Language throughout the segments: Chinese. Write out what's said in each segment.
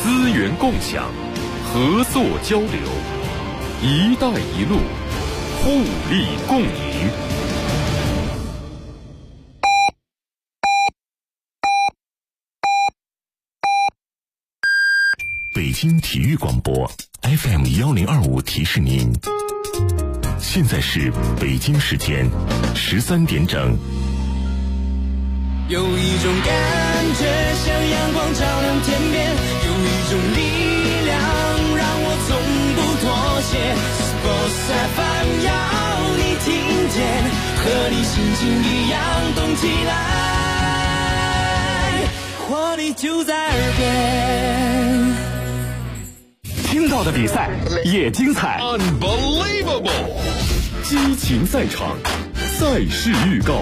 资源共享，合作交流，一带一路，互利共赢。 北京体育广播 FM1025 提示您，现在是北京时间13点整。 有一种感觉像阳光照亮天边，有一种力量让我从不妥协。Sports FM 要你听见，和你心情一样动起来，活力就在耳边。 听到的比赛也精彩 Unbelievable！ 激情赛场，赛事预告。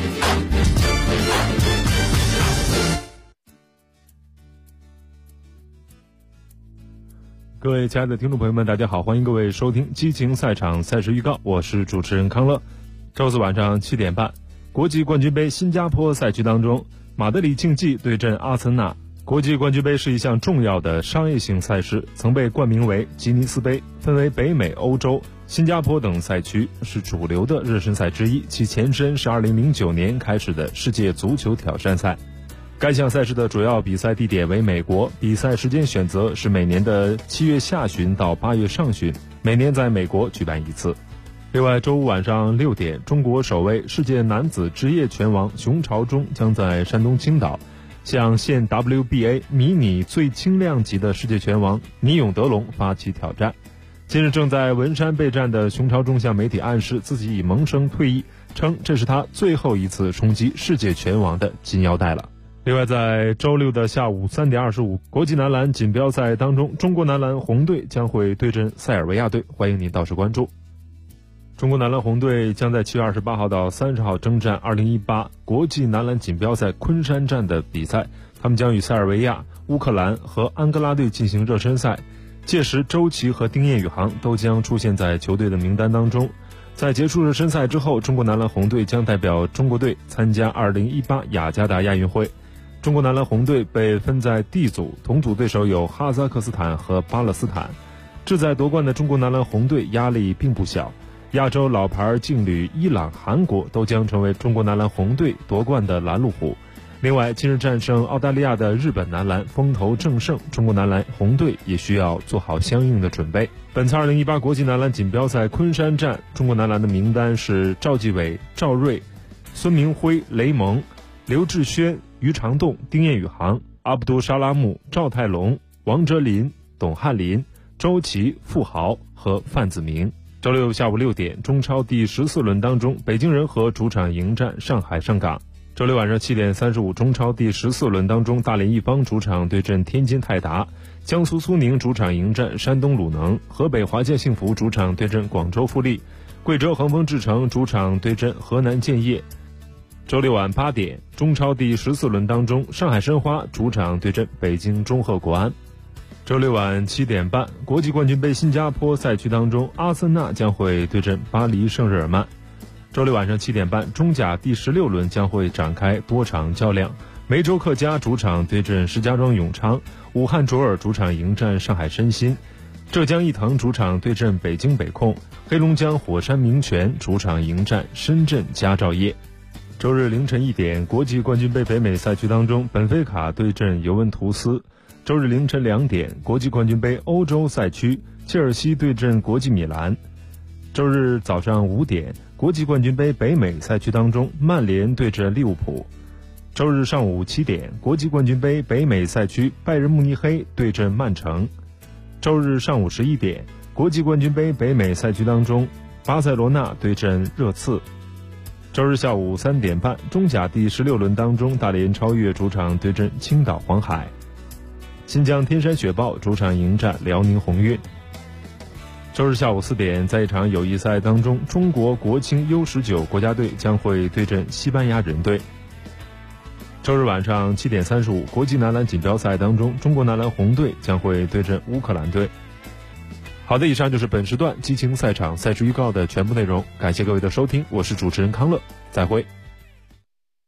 各位亲爱的听众朋友们，大家好，欢迎各位收听激情赛场赛事预告，我是主持人康乐。周四晚上7点半，国际冠军杯新加坡赛区当中，马德里竞技对阵阿森纳。国际冠军杯是一项重要的商业性赛事，曾被冠名为吉尼斯杯，分为北美、欧洲、新加坡等赛区，是主流的热身赛之一。其前身是2009年开始的世界足球挑战赛。该项赛事的主要比赛地点为美国，比赛时间选择是每年的7月下旬到8月上旬，每年在美国举办一次。另外，周五晚上6点，中国首位世界男子职业拳王熊朝忠将在山东青岛向现 WBA 迷你最轻量级的世界拳王倪永德龙发起挑战。近日正在文山备战的熊朝忠向媒体暗示自己已萌生退役，称这是他最后一次冲击世界拳王的金腰带了。另外，在周六的下午3点25，国际男篮锦标赛当中，中国男篮红队将会对阵塞尔维亚队，欢迎您到时关注。中国男篮红队将在7月28号到30号征战2018国际男篮锦标赛昆山站的比赛，他们将与塞尔维亚、乌克兰和安哥拉队进行热身赛，届时周琦和丁彦雨航都将出现在球队的名单当中。在结束热身赛之后，中国男篮红队将代表中国队参加2018雅加达亚运会。中国男篮红队被分在 D 组，同组对手有哈萨克斯坦和巴勒斯坦。志在夺冠的中国男篮红队压力并不小，亚洲老牌劲旅伊朗、韩国都将成为中国男篮红队夺冠的拦路虎。另外，近日战胜澳大利亚的日本男篮风头正盛，中国男篮红队也需要做好相应的准备。本次2018国际男篮锦标赛昆山站，中国男篮的名单是赵继伟、赵睿、孙明辉、雷蒙、刘志轩、于长栋、丁彦雨航、阿卜杜沙拉木、赵泰龙、王哲林、董翰林、周琦、傅豪和范子铭。周六下午6点，中超第14轮当中，北京人和主场迎战上海上港。周六晚上7点35，中超第14轮当中，大连一方主场对阵天津泰达，江苏苏宁主场迎战山东鲁能，河北华夏幸福主场对阵广州富力，贵州恒丰智诚主场对阵河南建业。周六晚8点，中超第14轮当中，上海申花主场对阵北京中赫国安。周六晚7点半，国际冠军杯新加坡赛区当中，阿森纳将会对阵巴黎圣日耳曼。周六晚上7点半，中甲第16轮将会展开多场较量，梅州客家主场对阵石家庄永昌，武汉卓尔主场迎战上海申鑫，浙江毅腾主场对阵北京北控，黑龙江火山明泉主场迎战深圳佳兆业。周日凌晨1点，国际冠军杯北美赛区当中，本菲卡对阵尤文图斯。周日凌晨2点，国际冠军杯欧洲赛区，切尔西对阵国际米兰。周日早上5点，国际冠军杯北美赛区当中，曼联对阵利物浦。周日上午7点，国际冠军杯北美赛区，拜仁慕尼黑对阵曼城。周日上午11点，国际冠军杯北美赛区当中，巴塞罗那对阵热刺。周日下午3点半，中甲第16轮当中，大连超越主场对阵青岛黄海，新疆天山雪豹主场迎战辽宁宏运。周日下午4点，在一场友谊赛当中，中国国青 U19 国家队将会对阵西班牙人队。周日晚上7点35，国际男篮锦标赛当中，中国男篮红队将会对阵乌克兰队。好的，以上就是本时段激情赛场赛事预告的全部内容，感谢各位的收听，我是主持人康乐，再会。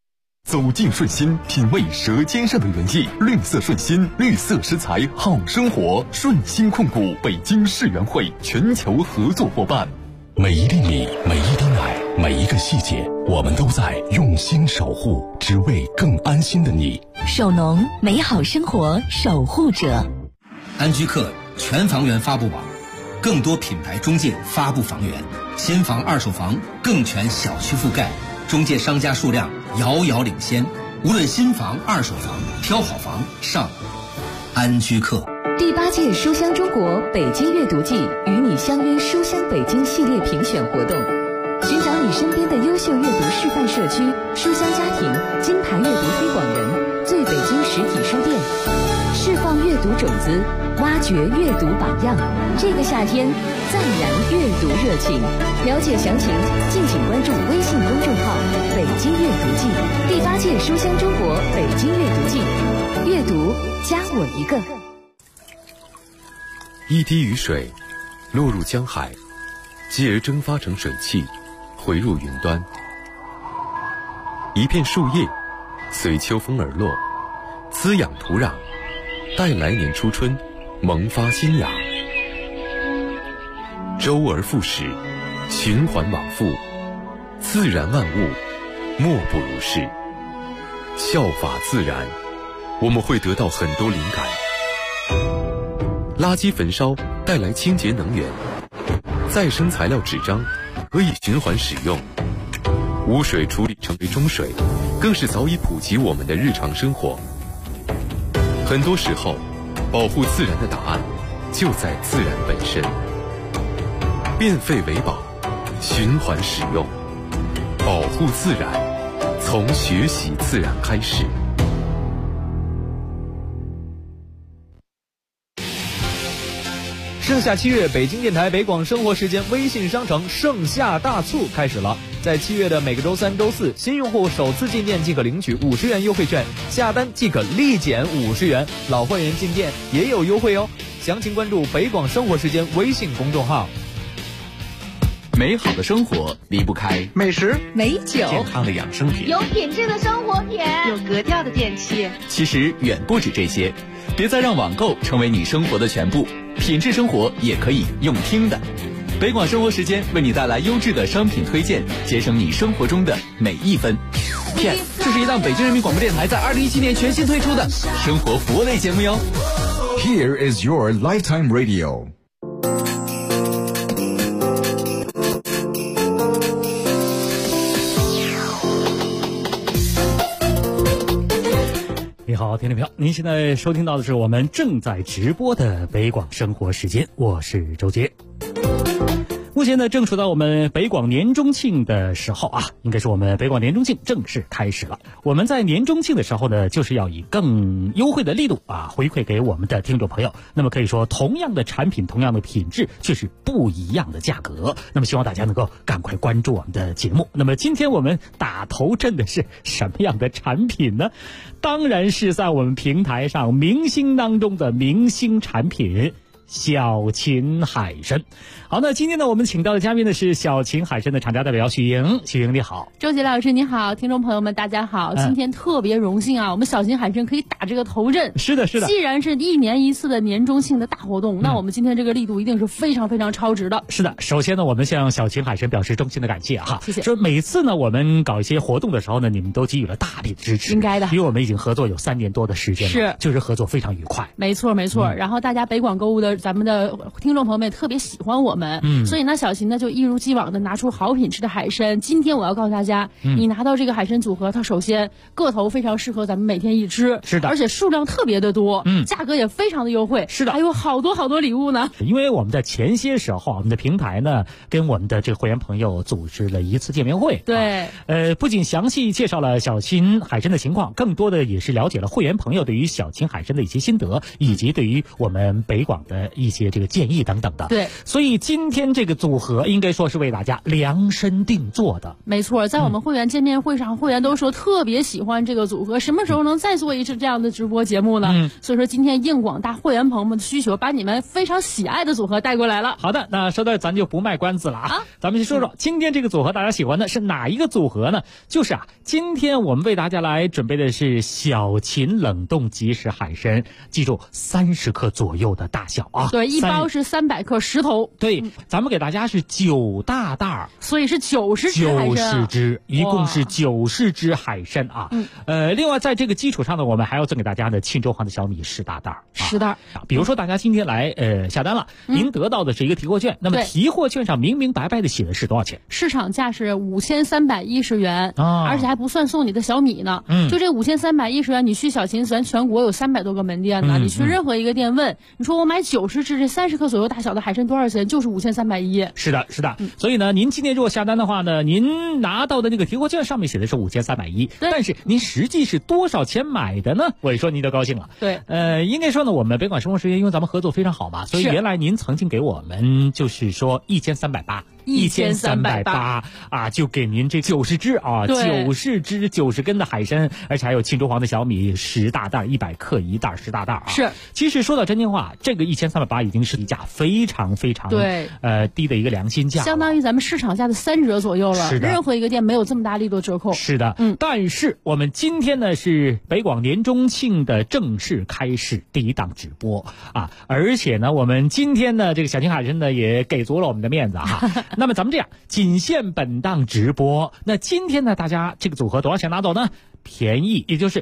走进顺心，品味舌尖上的原意。绿色顺心，绿色食材好生活。顺心控股北京世园会全球合作伙伴。 每一粒米，每一滴奶，每一个细节，我们都在用心守护，只为更安心的你。 首农，美好生活守护者。 安居客全房源发布网，更多品牌中介发布房源，新房二手房更全小区覆盖，中介商家数量遥遥领先。无论新房二手房，挑好房上安居客。 第8届书香中国北京阅读季与你相约书香北京系列评选活动，寻找你身边的优秀阅读示范社区、书香家庭、金牌阅读推广人、最北京实体书店，释放阅读种子，挖掘阅读榜样。这个夏天赞扬阅读热情，了解详情敬请关注微信公众号北京阅读季。第8届书香中国北京阅读季，阅读加我一个。 一滴雨水落入江海，继而蒸发成水汽，回入云端。一片树叶随秋风而落，滋养土壤，待来年初春萌发新芽。周而复始，循环往复，自然万物莫不如是。效法自然，我们会得到很多灵感。垃圾焚烧带来清洁能源，再生材料纸张可以循环使用，污水处理成为中水，更是早已普及我们的日常生活。很多时候，保护自然的答案就在自然本身。变废为宝，循环使用，保护自然，从学习自然开始。 盛夏7月，北京电台北广生活时间微信商城盛夏大促开始了。在7月的每个周3、周4，新用户首次进店即可领取50元优惠券，下单即可立减50元，老会员进店也有优惠哦。详情关注北广生活时间微信公众号。 美好的生活离不开美食、 美酒、 健康的养生品， 有品质的生活品， 有格调的电器。 其实远不止这些，别再让网购成为你生活的全部，品质生活也可以用听的。北广生活时间为你带来优质的商品推荐，节省你生活中的每一分。PS， 这是一档北京人民广播电台在2017年全新推出的生活服务类节目哟。 Here is your lifetime radio。 你好，听众朋友，您现在收听到的是我们正在直播的北广生活时间，我是周杰。目前呢，正处到我们北广年中庆的时候啊，应该是我们北广年中庆正式开始了。我们在年中庆的时候呢，就是要以更优惠的力度啊，回馈给我们的听众朋友。那么可以说，同样的产品，同样的品质，却是不一样的价格。那么希望大家能够赶快关注我们的节目。那么今天我们打头阵的是什么样的产品呢？当然是在我们平台上明星当中的明星产品。小秦海参。好，那今天呢，我们请到的嘉宾呢是小秦海参的厂家代表许莹。许莹你好。 周杰老师你好，听众朋友们大家好，今天特别荣幸啊，我们小秦海参可以打这个头阵。 是的是的， 既然是1年1次的年中庆的大活动，那我们今天这个力度一定是非常非常超值的。 是的，首先呢，我们向小秦海参表示衷心的感谢哈， 谢谢。 说每次呢我们搞一些活动的时候呢，你们都给予了大力的支持， 应该的， 因为我们已经合作有3年多的时间了， 是， 就是合作非常愉快。 没错没错，然后大家北广购物的咱们的听众朋友们也特别喜欢我们，所以呢小秦呢就一如既往的拿出好品质的海参。今天我要告诉大家，你拿到这个海参组合，它首先个头非常适合咱们每天一吃， 是的， 而且数量特别的多，价格也非常的优惠， 是的， 还有好多好多礼物呢。 因为我们在前些时候，我们的平台呢跟我们的这个会员朋友组织了一次见面会， 对， 不仅详细介绍了小秦海参的情况，更多的也是了解了会员朋友对于小秦海参的一些心得，以及对于我们北广的一些这个建议等等的。 对， 所以今天这个组合应该说是为大家量身定做的。 没错，在我们会员见面会上，会员都说特别喜欢这个组合，什么时候能再做一次这样的直播节目呢？所以说今天应广大会员朋友们的需求，把你们非常喜爱的组合带过来了。 好的，那说到这咱就不卖关子了啊，咱们去说说今天这个组合大家喜欢的是哪一个组合呢？就是今天我们为大家来准备的是小秦冷冻即食海参，记住30克左右的大小啊。 对，一包是300克10头。 对，咱们给大家是9大袋， 所以是90只海参 90只，一共是90只海参啊。另外在这个基础上呢，我们还要赠给大家的沁州黄的小米10大袋 ，10袋。 比如说大家今天来下单了，您得到的是一个提货券，那么提货券上明明白白的写的是多少钱？ 市场价是5310元，而且还不算送你的小米呢。就这5310元，你去小秦咱全国有300多个门店呢，你去任何一个店问，你说我买90只这30克左右大小的海参多少钱？就是5310。 是的，是的。所以呢，您今天如果下单的话呢，您拿到的那个提货券上面写的是5310，但是您实际是多少钱买的呢？我一说您就高兴了。 对， 应该说呢，我们北广生活时间因为咱们合作非常好嘛，所以原来您曾经给我们就是说1380啊，就给您这90只啊，90只90根的海参，而且还有沁州黄的小米10大袋，100克一袋10大袋啊。 是， 其实说到真心话，这个1380已经是一价非常非常低的一个良心价， 相当于咱们市场价的3折左右了。 是的， 任何一个店没有这么大力度折扣。 是的，但是我们今天呢是北广年中庆的正式开始第一档直播啊，而且呢我们今天呢这个小秦海参呢也给足了我们的面子哈。那么咱们这样，仅限本档直播。那今天呢大家这个组合多少钱拿走呢？便宜，也就是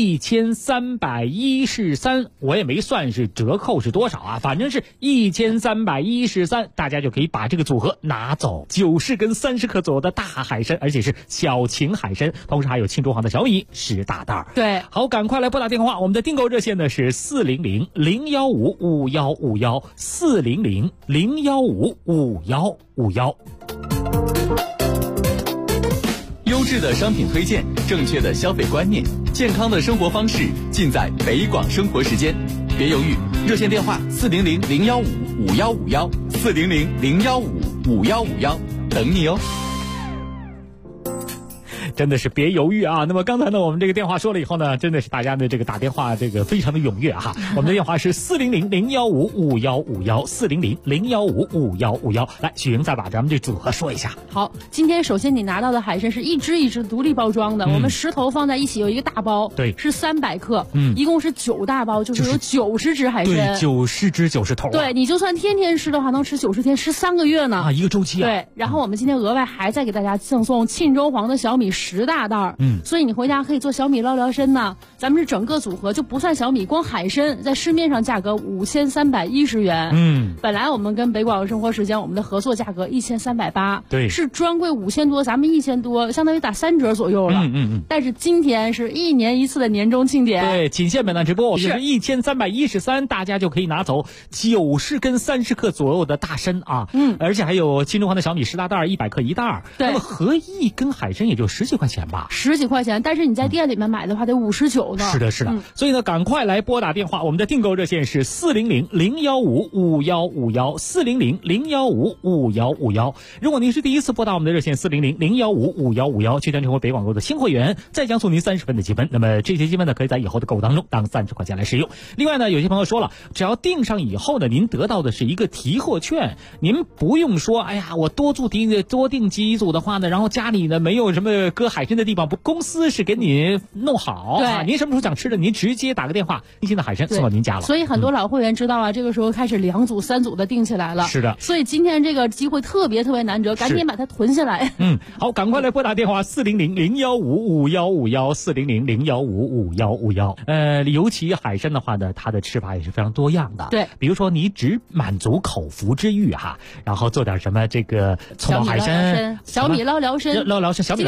1313，我也没算是折扣是多少啊，反正是1313，大家就可以把这个组合拿走，90根30克左右的大海参，而且是小秦海参，同时还有沁州黄的小米10大袋。 对， 好，赶快来拨打电话，我们的订购热线呢是400-015-5151，400-015-5151。 优质的商品推荐，正确的消费观念，健康的生活方式，尽在北广生活时间。别犹豫，热线电话400-015-5151，400-015-5151，等你哦。 真的是别犹豫啊！那么刚才呢，我们这个电话说了以后呢，真的是大家的这个打电话这个非常的踊跃哈。我们的电话是400-015-5151，400-015-5151。来，许莹再把咱们这组合说一下。 好，今天首先你拿到的海参是一只一只独立包装的，我们10头放在一起有一个大包， 对， 是300克，一共是9大包，就是有90只海参， 对，90只90头。 对，你就算天天吃的话，能吃90天，吃3个月呢啊，一个周期啊。 对，然后我们今天额外还再给大家赠送沁州黄的小米10大袋，所以你回家可以做小米捞聊参呢。咱们是整个组合就不算小米，光海参在市面上价格5310元，本来我们跟北广生活时间我们的合作价格1380， 对， 是专柜5000多，咱们1000多，相当于打3折左右了。但是今天是1年1次的年终庆典， 对，仅限本档直播，就是1313，大家就可以拿走90根30克左右的大参啊，而且还有沁州黄的小米10大袋，100克一袋，那么合一根海参也就10几块钱吧 ，10几块钱，但是你在店里面买的话得59呢。 是的，是的，所以呢，赶快来拨打电话，我们的订购热线是400-015-5151，400-015-5151。如果您是第一次拨打我们的热线400-015-5151，就将成为北广购的新会员，再将送您30分的积分。那么这些积分呢，可以在以后的购物当中当30块钱来使用。另外呢，有些朋友说了，只要订上以后呢，您得到的是一个提货券，您不用说，哎呀，我多订几组的话呢，然后家里呢没有什么搁海参的地方，公司是给你弄好， 对， 您什么时候想吃的，您直接打个电话，新鲜的海参送到您家了。 所以很多老会员知道啊，这个时候开始2组3组的订起来了。 是的， 所以今天这个机会特别难得，赶紧把它囤下来。 好，赶快来拨打电话400-015-5151，400-015-5151。尤其海参的话呢，它的吃法也是非常多样的。 对， 比如说你只满足口腹之欲哈，然后做点什么这个葱爆海参、 小米捞聊参、 小米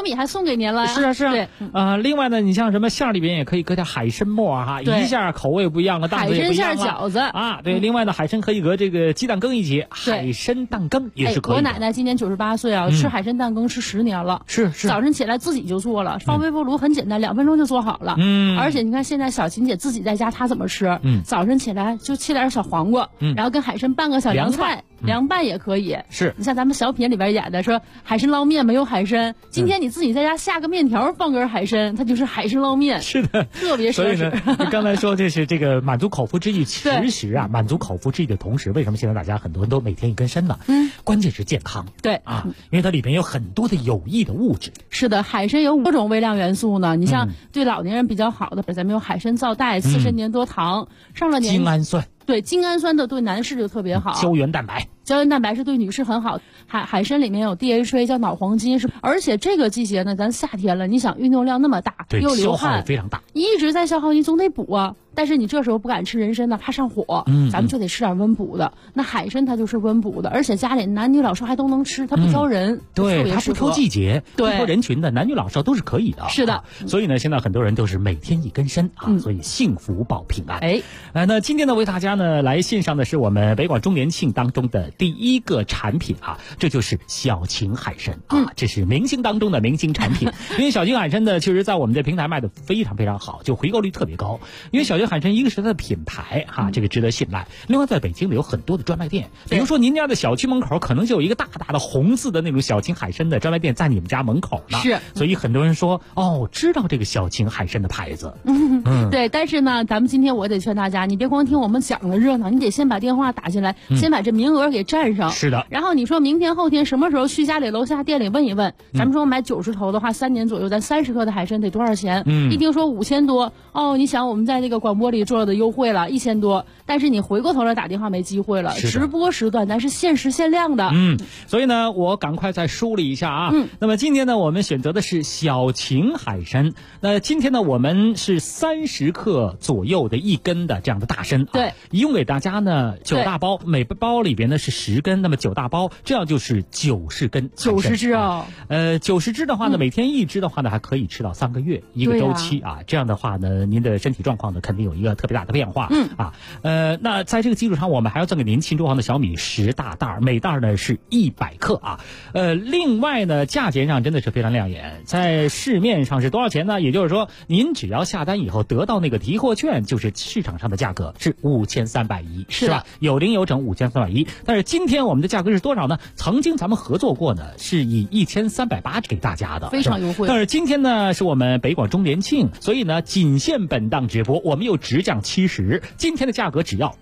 米还送给您了。 是啊是啊。 对， 另外呢，你像什么馅儿里边也可以搁点海参末哈，一下口味不一样了，档次也不一样了。 海参馅饺子啊，对。另外呢，海参可以搁这个鸡蛋羹一起，海参蛋羹也是可以的。 我奶奶今年98岁啊，吃海参蛋羹吃10年了。 是。 早晨起来自己就做了，放微波炉很简单，2分钟就做好了。而且你看现在小琴姐自己在家，她怎么吃？早晨起来就切点小黄瓜，然后跟海参拌个小凉菜。凉拌也可以， 是你像咱们小品里边演的说海参捞面没有海参，今天你自己在家下个面条放根海参，它就是海参捞面。 是的， 特别所以呢，你刚才说这是这个满足口腹之欲，其实啊，满足口腹之欲的同时，为什么现在大家很多人都每天一根参呢？关键是健康。 对啊，因为它里边有很多的有益的物质。 是的，海参有5种微量元素呢。你像对老年人比较好的，咱们有海参皂苷、刺参粘多糖，上了年精氨酸。 对，精氨酸的对男士就特别好。 胶原蛋白。 胶原蛋白是对女士很好，海参里面有 DHA 叫脑黄金，而且这个季节呢，咱夏天了，你想运动量那么大，又流汗， 消耗非常大， 你一直在消耗，你总得补啊。但是你这时候不敢吃人参呢，怕上火，咱们就得吃点温补的。那海参它就是温补的，而且家里男女老少还都能吃，它不挑人， 对，它不挑季节， 对， 不挑人群的，男女老少都是可以的。 是的， 所以呢，现在很多人都是每天一根参啊，所以幸福保平安。那今天呢，为大家呢来献上的是我们北广周年庆当中的第一个产品啊，这就是小秦海参啊，这是明星当中的明星产品。因为小秦海参呢，确实在我们的平台卖的非常非常好，就回购率特别高。因为小秦海参一个是它的品牌哈，这个值得信赖。另外，在北京呢有很多的专卖店，比如说您家的小区门口可能就有一个大大的红字的那种小秦海参的专卖店在你们家门口呢。 是， 所以很多人说知道这个小秦海参的牌子。 对，但是呢，咱们今天我得劝大家，你别光听我们讲的热闹，你得先把电话打进来，先把这名额给占上。 是的。 然后你说明天后天什么时候去家里楼下店里问一问，咱们说买90头的话，3年左右，咱30克的海参得多少钱？一听说5000多，你想我们在那个广播里做的优惠了1000多，但是你回过头来打电话没机会了。直播时段咱是限时限量的。 所以呢，我赶快再梳理一下啊。那么今天呢，我们选择的是小秦海参。那今天呢，我们是30克左右的1根的这样的大参。 对， 一共给大家呢9大包，每包里边呢是10根，那么9大包，这样就是90根。 90只哦。 90只的话呢，每天1只的话呢，还可以吃到3个月一个周期啊。这样的话呢，您的身体状况呢，肯定有一个特别大的变化。那在这个基础上，我们还要赠给您庆州行的小米10大袋，每袋呢是100克啊。另外呢，价钱上真的是非常亮眼，在市面上是多少钱呢？也就是说，您只要下单以后得到那个提货券，就是市场上的价格是5310，是吧？有零有整5310。但是今天我们的价格是多少呢？曾经咱们合作过呢，是以1380给大家的， 非常优惠。 但是今天呢，是我们北广周年庆，所以呢，仅限本档直播，我们又直降70，今天的价格只要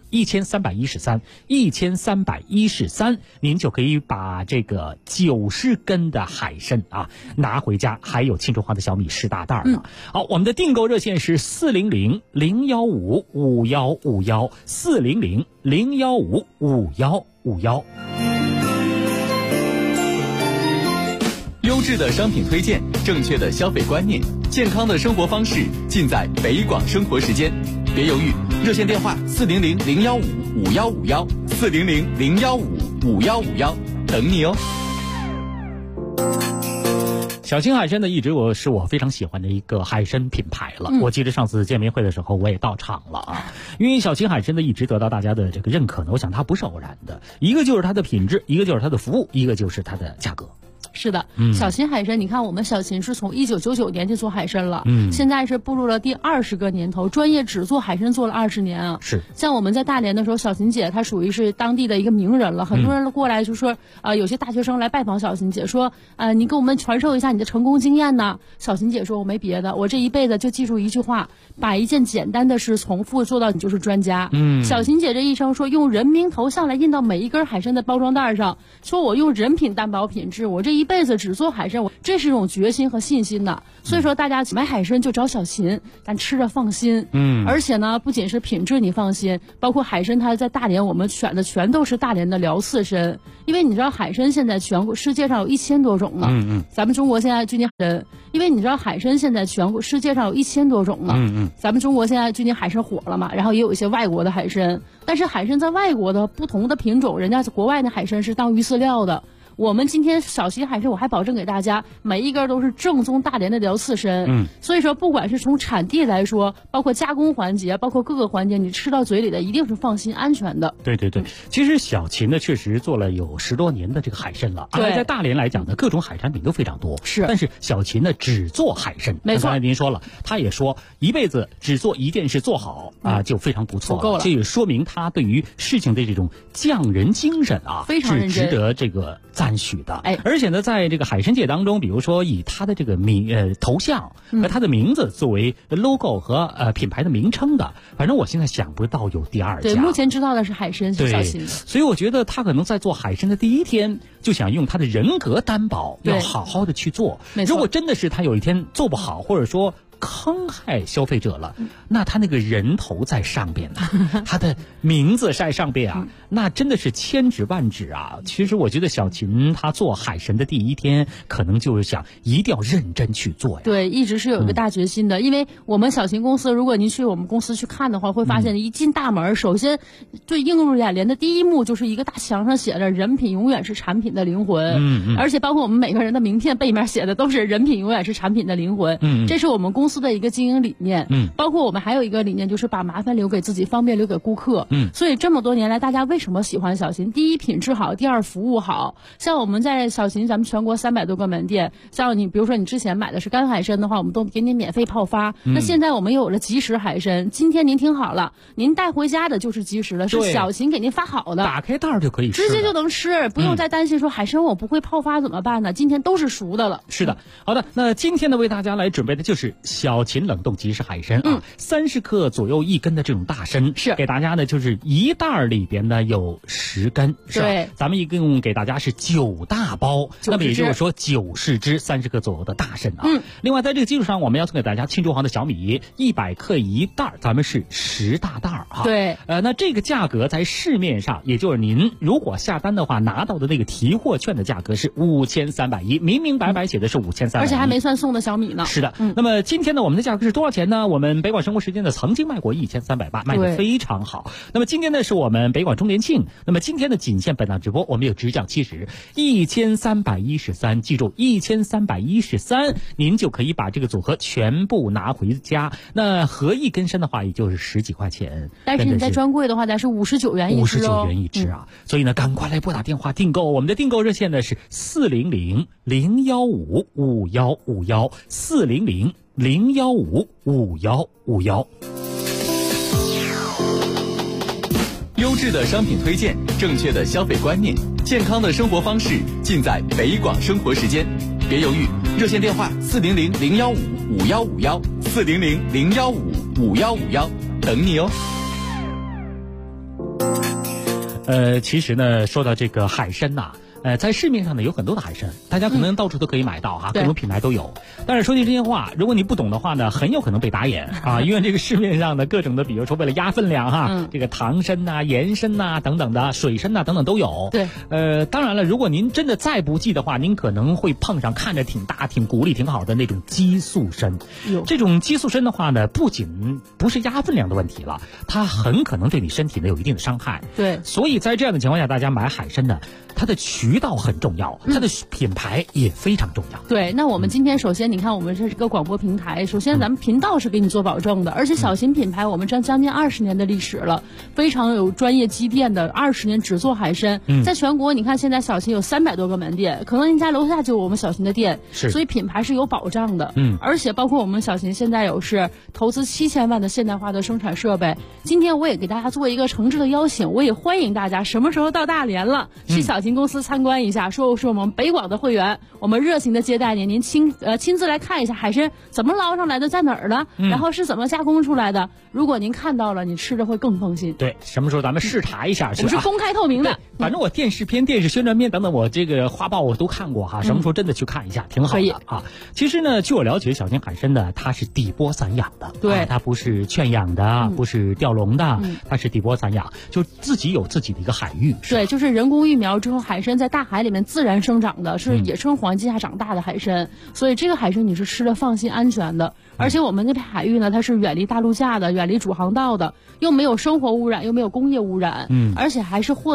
1313，您就可以把这个90根的海参啊拿回家，还有庆州行的小米10大袋呢。好，我们的订购热线是400-015-5151，400-015-5151。 优质的商品推荐，正确的消费观念，健康的生活方式，尽在北广生活时间。别犹豫，热线电话400-015-5151，400-015-5151，等你哦。 小秦海参呢，一直是我非常喜欢的一个海参品牌了。我记得上次见面会的时候，我也到场了啊。因为小秦海参呢，一直得到大家的这个认可呢，我想它不是偶然的，一个就是它的品质，一个就是它的服务，一个就是它的价格。 是的，小秦海参，你看我们小秦是从1999年就做海参了，现在是步入了第20个年头，专业只做海参做了20年啊。 是， 像我们在大连的时候，小秦姐她属于是当地的一个名人了，很多人过来就说有些大学生来拜访小秦姐，说你给我们传授一下你的成功经验呢。小秦姐说，我没别的，我这一辈子就记住一句话，把一件简单的事重复做到你就是专家。小秦姐这一生说，用人名头像来印到每一根海参的包装袋上，说我用人品担保品质，我这一辈子只做海参，这是一种决心和信心的。所以说大家买海参就找小秦，咱吃着放心。而且呢，不仅是品质你放心，包括海参它在大连我们选的全都是大连的辽刺参，因为你知道海参现在全国世界上有1000多种了。咱们中国现在距离因为你知道海参现在全国世界上有1000多种了。咱们中国现在最近海参火了嘛，然后也有一些外国的海参，但是海参在外国的不同的品种，人家国外的海参是当鱼饲料的。 我们今天小旗海参，我还保证给大家每一根都是正宗大连的辽刺参。所以说不管是从产地来说，包括加工环节，包括各个环节，你吃到嘴里的一定是放心安全的。 对对对，其实小秦呢确实做了有10多年的这个海参了。 对， 在大连来讲呢，各种海产品都非常多。 是， 但是小秦呢只做海参。 没错， 刚才您说了，他也说一辈子只做一件事做好就非常不错了， 够了。 这也说明他对于事情的这种匠人精神非常认真， 是值得这个赞许的。 哎， 而且呢，在这个海参界当中，比如说以他的这个头像和他的名字作为 logo 和品牌的名称的，反正我现在想不到有第二家。 对，目前知道的是海参是小秦的。 所以我觉得他可能在做海参的第一天就想用他的人格担保，要好好的去做。如果真的是他有一天做不好，或者说坑害消费者了，那他那个人头在上边呢，他的名字在上边啊，那真的是千指万指啊。其实我觉得小秦他做海参的第一天，可能就是想一定要认真去做呀。 对，一直是有一个大决心的。因为我们小秦公司，如果您去我们公司去看的话，会发现一进大门，首先最映入眼帘的第一幕就是一个大墙上写着"人品永远是产品的灵魂"，而且包括我们每个人的名片背面写的都是"人品永远是产品的灵魂"。这是我们公司的一个经营理念。包括我们还有一个理念，就是把麻烦留给自己，方便留给顾客。所以这么多年来，大家为什么喜欢小秦？第一，品质好；第二，服务好。像我们在小秦，咱们全国300多个门店，像你比如说你之前买的是干海参的话，我们都给你免费泡发。那现在我们有了即食海参，今天您听好了，您带回家的就是即食的，是小秦给您发好的， 打开袋就可以吃， 直接就能吃，不用再担心说海参我不会泡发怎么办呢？今天都是熟的了。 是的，好的，那今天呢为大家来准备的就是小秦冷冻即食海参30克左右1根的这种大参， 是给大家呢就是一袋里边呢有10根，是吧？ 对， 咱们一共给大家是9大包，那么也就是说90只30克左右的大参啊。另外在这个基础上，我们要送给大家庆州行的小米100克一袋，咱们是10大袋啊。 对， 那这个价格在市面上，也就是您如果下单的话拿到的那个提货券的价格是5310，明明白白写的是5310， 而且还没算送的小米呢。 是的，那么今天呢我们的价格是多少钱呢？我们北广生活时间呢曾经卖过1380，卖得非常好。那么今天呢是我们北广周年庆，那么今天的仅限本档直播，我们有直降70 1313，记住1313，您就可以把这个组合全部拿回家。那合一根参的话，也就是10几块钱， 但是你在专柜的话，咱是59元一只 59元一只啊。所以呢，赶快来拨打电话订购，我们的订购热线呢是400-015-5151，400-015-5151。 优质的商品推荐，正确的消费观念，健康的生活方式，尽在北广生活时间。别犹豫，热线电话400-015-5151，400-015-5151，等你哦。 其实呢，说到这个海参呐，在市面上呢有很多的海参，大家可能到处都可以买到哈，各种品牌都有。但是说句真心话，如果你不懂的话呢，很有可能被打眼啊，因为这个市面上的各种的，比如说为了压分量哈，这个糖参呐、盐参呐等等的，水参呐等等都有。 对， 当然了，如果您真的再不济的话，您可能会碰上看着挺大、挺骨力挺好的那种激素参。这种激素参的话呢，不仅不是压分量的问题了，它很可能对你身体呢有一定的伤害。 对， 所以在这样的情况下，大家买海参呢，它的渠道很重要，它的品牌也非常重要。 对，那我们今天首先你看，我们这是个广播平台，首先咱们频道是给你做保证的，而且小秦品牌我们将近20年的历史了，非常有专业积淀的，20年只做海参。在全国你看现在小秦有300多个门店，可能您家楼下就有我们小秦的店，所以品牌是有保障的。而且包括我们小秦现在有是投资7000万的现代化的生产设备。今天我也给大家做一个诚挚的邀请，我也欢迎大家什么时候到大连了，去小秦公司参观一下，说是我们北广的会员，我们热情的接待您，您亲自来看一下海参怎么捞上来的，在哪儿了，然后是怎么加工出来的。如果您看到了，你吃着会更放心。 对，什么时候咱们视察一下？ 我们是公开透明的。 反正我电视片、电视宣传片等等，我这个花报我都看过哈。什么时候真的去看一下，挺好的啊。其实呢，据我了解，小秦海参呢，它是底波散养的， 对， 它不是圈养的，不是钓笼的，它是底波散养，就自己有自己的一个海域。 对，就是人工育苗之后，海参在大海里面自然生长的，是野生环境下长大的海参，所以这个海参你是吃的放心安全的。而且我们那片海域呢，它是远离大陆架的，远离主航道的，又没有生活污染，又没有工业污染，而且还是获得了地理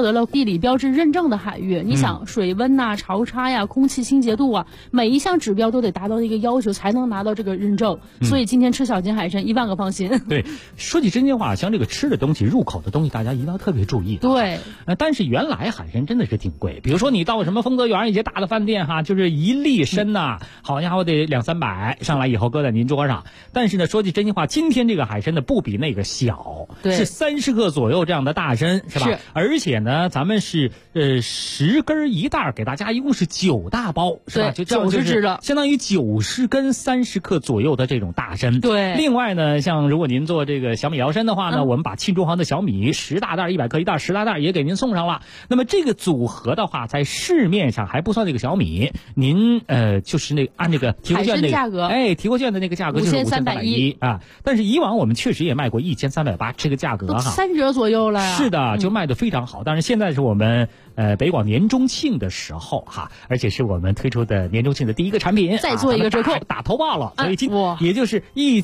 理标志认证的海域。你想水温呐、潮差呀、空气清洁度啊，每一项指标都得达到一个要求才能拿到这个认证。所以今天吃小金海参1万个放心。 对，说起真心话，像这个吃的东西、入口的东西，大家一定要特别注意。 对， 但是原来海参真的是挺贵，比如说你到什么丰泽园一些大的饭店哈，就是1粒参呐，好家伙得200-300，上来以后搁在您桌上。但是呢，说句真心话，今天这个海参呢不比那个小，是30克左右这样的大参，是吧？是。而且呢，咱们是10根1袋，给大家一共是9大包，是吧？就90只的，相当于90根30克左右的这种大参。 对。 另外呢，像如果您做这个小米瑶参的话呢，我们把沁中行的小米10大袋100克1袋10大袋也给您送上了。那么这个组合的话，在市面上还不算那个小米，您就是那按这个提货券的价格， 提货券的那个价格就是5310啊。但是以往我们确实也卖过1380，这个价格哈 3折左右了呀。 是的，就卖得非常好。但是现在是我们北广年中庆的时候哈，而且是我们推出的年中庆的第一个产品， 再做一个折扣， 打头报了，所以也就是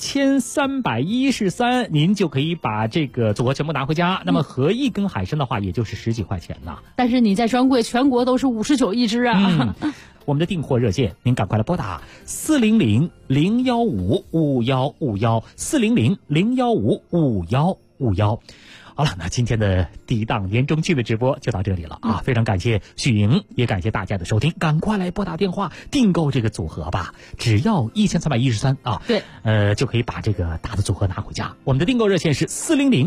1313，您就可以把这个组合全部拿回家。那么合一根海参的话，也就是10几块钱呢。 但是你在专柜全国都是59一只啊。 我们的订货热线，您赶快来拨打400-015-5151，400-015-5151。好了，那今天的第一档年中庆的直播就到这里了啊！非常感谢许莹，也感谢大家的收听，赶快来拨打电话订购这个组合吧，只要1313啊！ 对， 就可以把这个大的组合拿回家。我们的订购热线是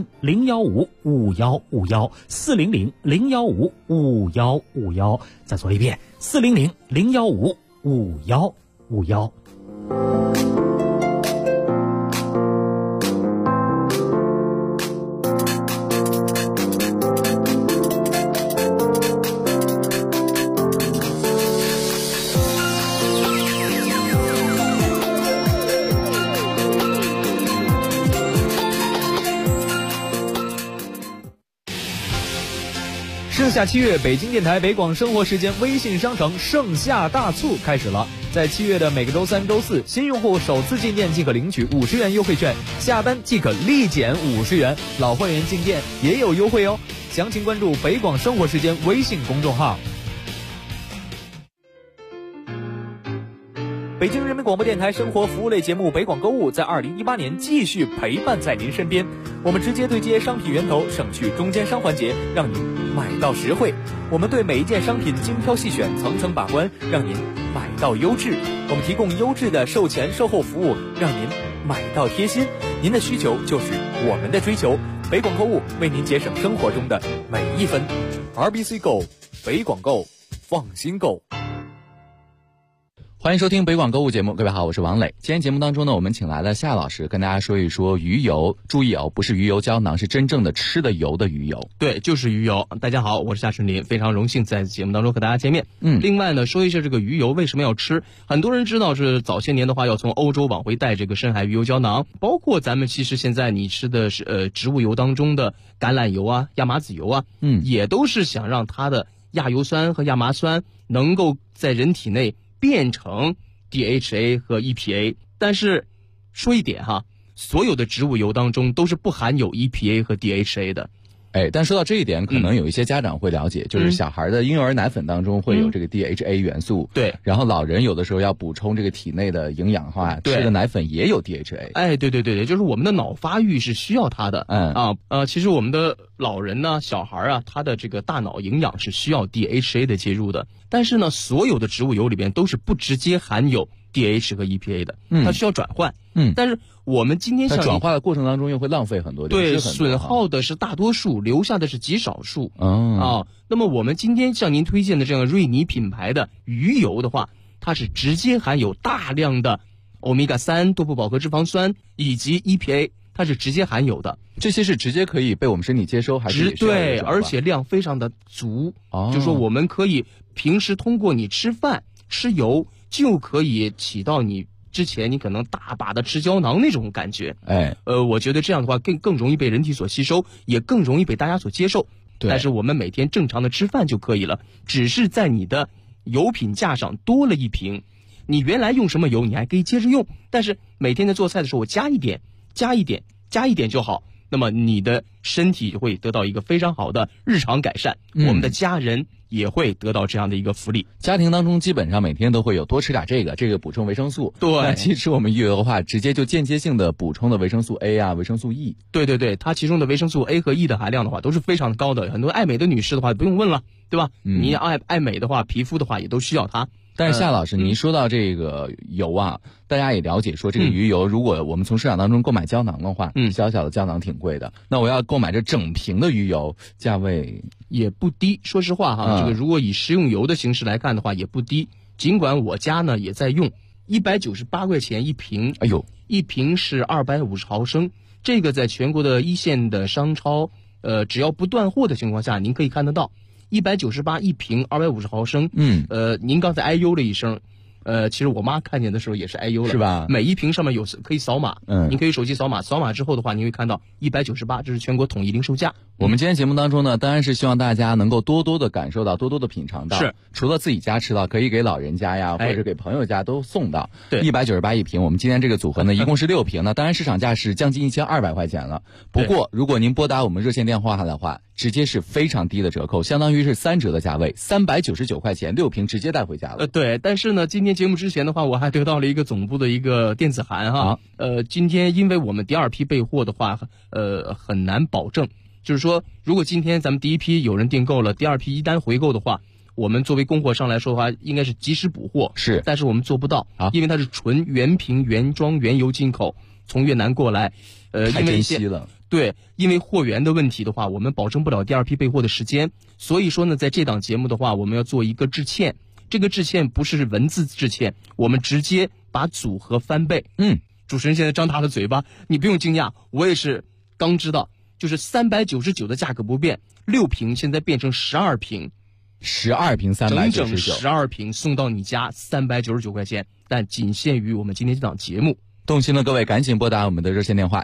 400-015-5151，400-015-5151。再说一遍，400-015-5151。 盛夏7月，北京电台北广生活时间微信商城盛夏大促开始了。在7月的每个周3、周4，新用户首次进店即可领取50元优惠券，下单即可立减50元，老会员进店也有优惠哦。详情关注北广生活时间微信公众号。北京人民广播电台生活服务类节目北广购物在2018年继续陪伴在您身边，我们直接对接商品源头，省去中间商环节，让您买到实惠。我们对每一件商品精挑细选，层层把关，让您买到优质。我们提供优质的售前售后服务，让您买到贴心。您的需求就是我们的追求，北广购物为您节省生活中的每一分。RBC Go， 北广购，放心购。 欢迎收听北广购物节目，各位好，我是王磊。今天节目当中呢，我们请来了夏老师跟大家说一说鱼油。注意哦，不是鱼油胶囊，是真正的吃的油的鱼油。 对，就是鱼油。大家好，我是夏春林，非常荣幸在节目当中和大家见面。另外呢，说一下这个鱼油为什么要吃。很多人知道是早些年的话要从欧洲往回带这个深海鱼油胶囊，包括咱们其实现在你吃的是植物油当中的橄榄油啊、亚麻籽油啊，也都是想让它的亚油酸和亚麻酸能够在人体内变成 DHA 和 EPA， 但是说一点哈，所有的植物油当中都是不含有 EPA 和 DHA 的。 但说到这一点，可能有一些家长会了解，就是小孩的婴幼儿奶粉当中会有这个 DHA 元素， 对， 然后老人有的时候要补充这个体内的营养的话，吃的奶粉也有 DHA。 对，就是我们的脑发育是需要它的。其实我们的老人呢、小孩啊，他的这个大脑营养是需要 DHA 的介入的。但是呢，所有的植物油里边都是不直接含有 DHA 和 EPA 的，它需要转换。但是我们今天在转化的过程当中又会浪费很多， 对，损耗的是大多数，留下的是极少数。那么我们今天向您推荐的这样瑞妮品牌的鱼油的话，它是直接含有大量的欧米伽3多不饱和脂肪酸以及 EPA， 它是直接含有的。 这些是直接可以被我们身体接收，还是对，而且量非常的足。就说我们可以平时通过你吃饭吃油，就可以起到你之前你可能大把的吃胶囊那种感觉。我觉得这样的话更容易被人体所吸收，也更容易被大家所接受。 对， 但是我们每天正常的吃饭就可以了，只是在你的油品架上多了一瓶。你原来用什么油你还可以接着用，但是每天在做菜的时候我加一点就好， 那么你的身体会得到一个非常好的日常改善，我们的家人也会得到这样的一个福利。 家庭当中基本上每天都会有多吃点这个补充维生素。 对， 那其实我们鱼油的话，直接就间接性的补充的维生素 A 啊，维生素 E。 对，它其中的维生素 A 和 E 的含量的话都是非常高的。很多爱美的女士的话不用问了，对吧？你爱美的话，皮肤的话也都需要它。 但是夏老师，您说到这个油啊，大家也了解说这个鱼油，如果我们从市场当中购买胶囊的话，小小的胶囊挺贵的。那我要购买这整瓶的鱼油，价位也不低。说实话哈，这个如果以食用油的形式来看的话，也不低。尽管我家呢也在用，198块钱一瓶， 哎呦， 一瓶是250毫升，这个在全国的一线的商超，只要不断货的情况下，您可以看得到。198一瓶，250毫升。您刚才哎呦了一声，其实我妈看见的时候也是哎呦了， 是吧？ 每一瓶上面可以扫码，您可以手机扫码，扫码之后的话，您会看到198，这是全国统一零售价。 我们今天节目当中呢，当然是希望大家能够多多的感受到，多多的品尝到。 是， 除了自己家吃到，可以给老人家呀，或者给朋友家都送到。 对 ，198一瓶。我们今天这个组合呢，一共是6瓶呢，当然市场价是将近1200块钱了。不过，如果您拨打我们热线电话的话，直接是非常低的折扣，相当于是3折的价位，399块钱6瓶直接带回家了。 对，但是呢，今天节目之前的话，我还得到了一个总部的一个电子函哈。今天因为我们第2批备货的话，很难保证。就是说，如果今天咱们第1批有人订购了，第2批一单回购的话，我们作为供货商来说的话，应该是及时补货。 是， 但是我们做不到因为它是纯原瓶原装原油进口，从越南过来， 太珍惜了。 对，因为货源的问题的话，我们保证不了第2批备货的时间。所以说呢，在这档节目的话，我们要做一个致歉。这个致歉不是文字致歉，我们直接把组合翻倍。主持人现在张大了嘴巴，你不用惊讶，我也是刚知道。就是399的价格不变，6瓶现在变成12瓶 ，12瓶399， 整整12瓶送到你家399块钱，但仅限于我们今天这档节目。 动心的各位赶紧拨打我们的热线电话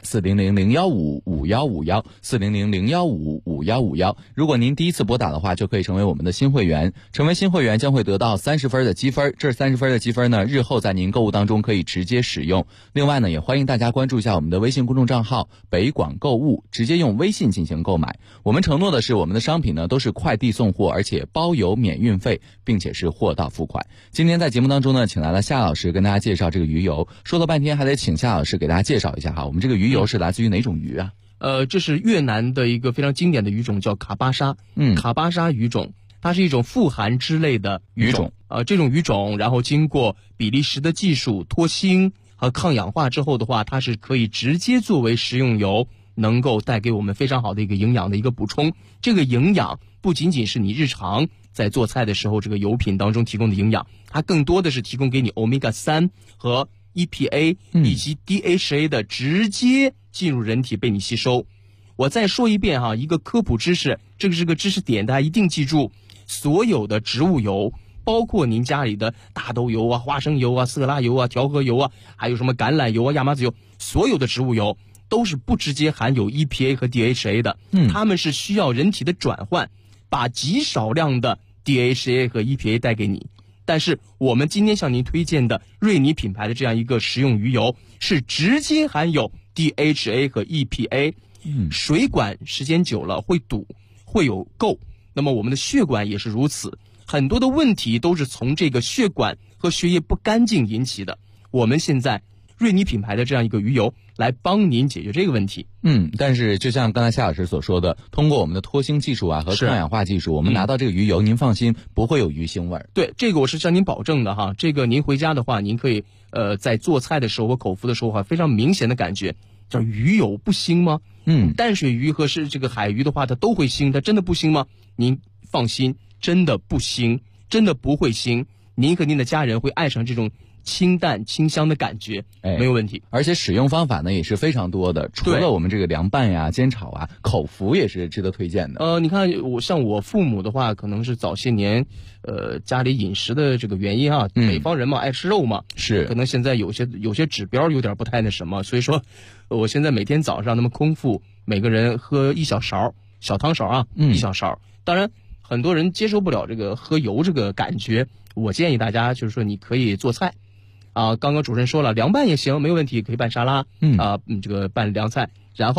400-015-5151，400-015-5151。如果您第一次拨打的话，就可以成为我们的新会员。成为新会员将会得到30分的积分，这30分的积分呢，日后在您购物当中可以直接使用。另外呢，也欢迎大家关注一下我们的微信公众账号北广购物，直接用微信进行购买。我们承诺的是，我们的商品呢都是快递送货，而且包邮免运费，并且是货到付款。今天在节目当中呢，请来了夏老师跟大家介绍这个鱼油，说了半天还得请夏老师给大家介绍一下哈，我们这个鱼油是来自于哪种鱼啊？ 这是越南的一个非常经典的鱼种，叫卡巴沙。卡巴沙鱼种，它是一种富含脂类的鱼种。这种鱼种，然后经过比利时的技术脱腥和抗氧化之后的话，它是可以直接作为食用油，能够带给我们非常好的一个营养的一个补充。这个营养不仅仅是你日常在做菜的时候这个油品当中提供的营养，它更多的是提供给你 Omega-3 和EPA 以及 DHA 的直接进入人体被你吸收。我再说一遍哈，一个科普知识，这个是个知识点，大家一定记住。所有的植物油，包括您家里的大豆油啊、花生油啊、色拉油啊、调和油啊，还有什么橄榄油啊、亚麻籽油，所有的植物油都是不直接含有 EPA 和 DHA 的。它们是需要人体的转换，把极少量的 DHA 和 EPA 带给你。但是我们今天向您推荐的瑞妮品牌的这样一个食用鱼油，是直接含有 DHA 和 EPA。水管时间久了会堵，会有垢，那么我们的血管也是如此，很多的问题都是从这个血管和血液不干净引起的。我们现在瑞妮品牌的这样一个鱼油来帮您解决这个问题。 但是就像刚才夏老师所说的，通过我们的脱腥技术啊和抗氧化技术，我们拿到这个鱼油，您放心不会有鱼腥味儿。 对，这个我是向您保证的哈。这个您回家的话，您可以在做菜的时候和口服的时候非常明显的感觉，叫鱼油不腥吗？淡水鱼和是这个海鱼的话，它都会腥，它真的不腥吗？您放心，真的不腥，真的不会腥。您和您的家人会爱上这种清淡清香的感觉，没有问题。 而且使用方法呢也是非常多的，除了我们这个凉拌呀、煎炒啊，口服也是值得推荐的。 你看我父母的话，可能是早些年家里饮食的这个原因啊，北方人嘛爱吃肉嘛， 是可能现在有些指标有点不太那什么，所以说我现在每天早上那么空腹，每个人喝1小勺小汤勺啊，1小勺。当然很多人接受不了这个喝油这个感觉，我建议大家就是说你可以做菜刚刚主持人说了，凉拌也行，没有问题，可以拌沙拉这个拌凉菜，然后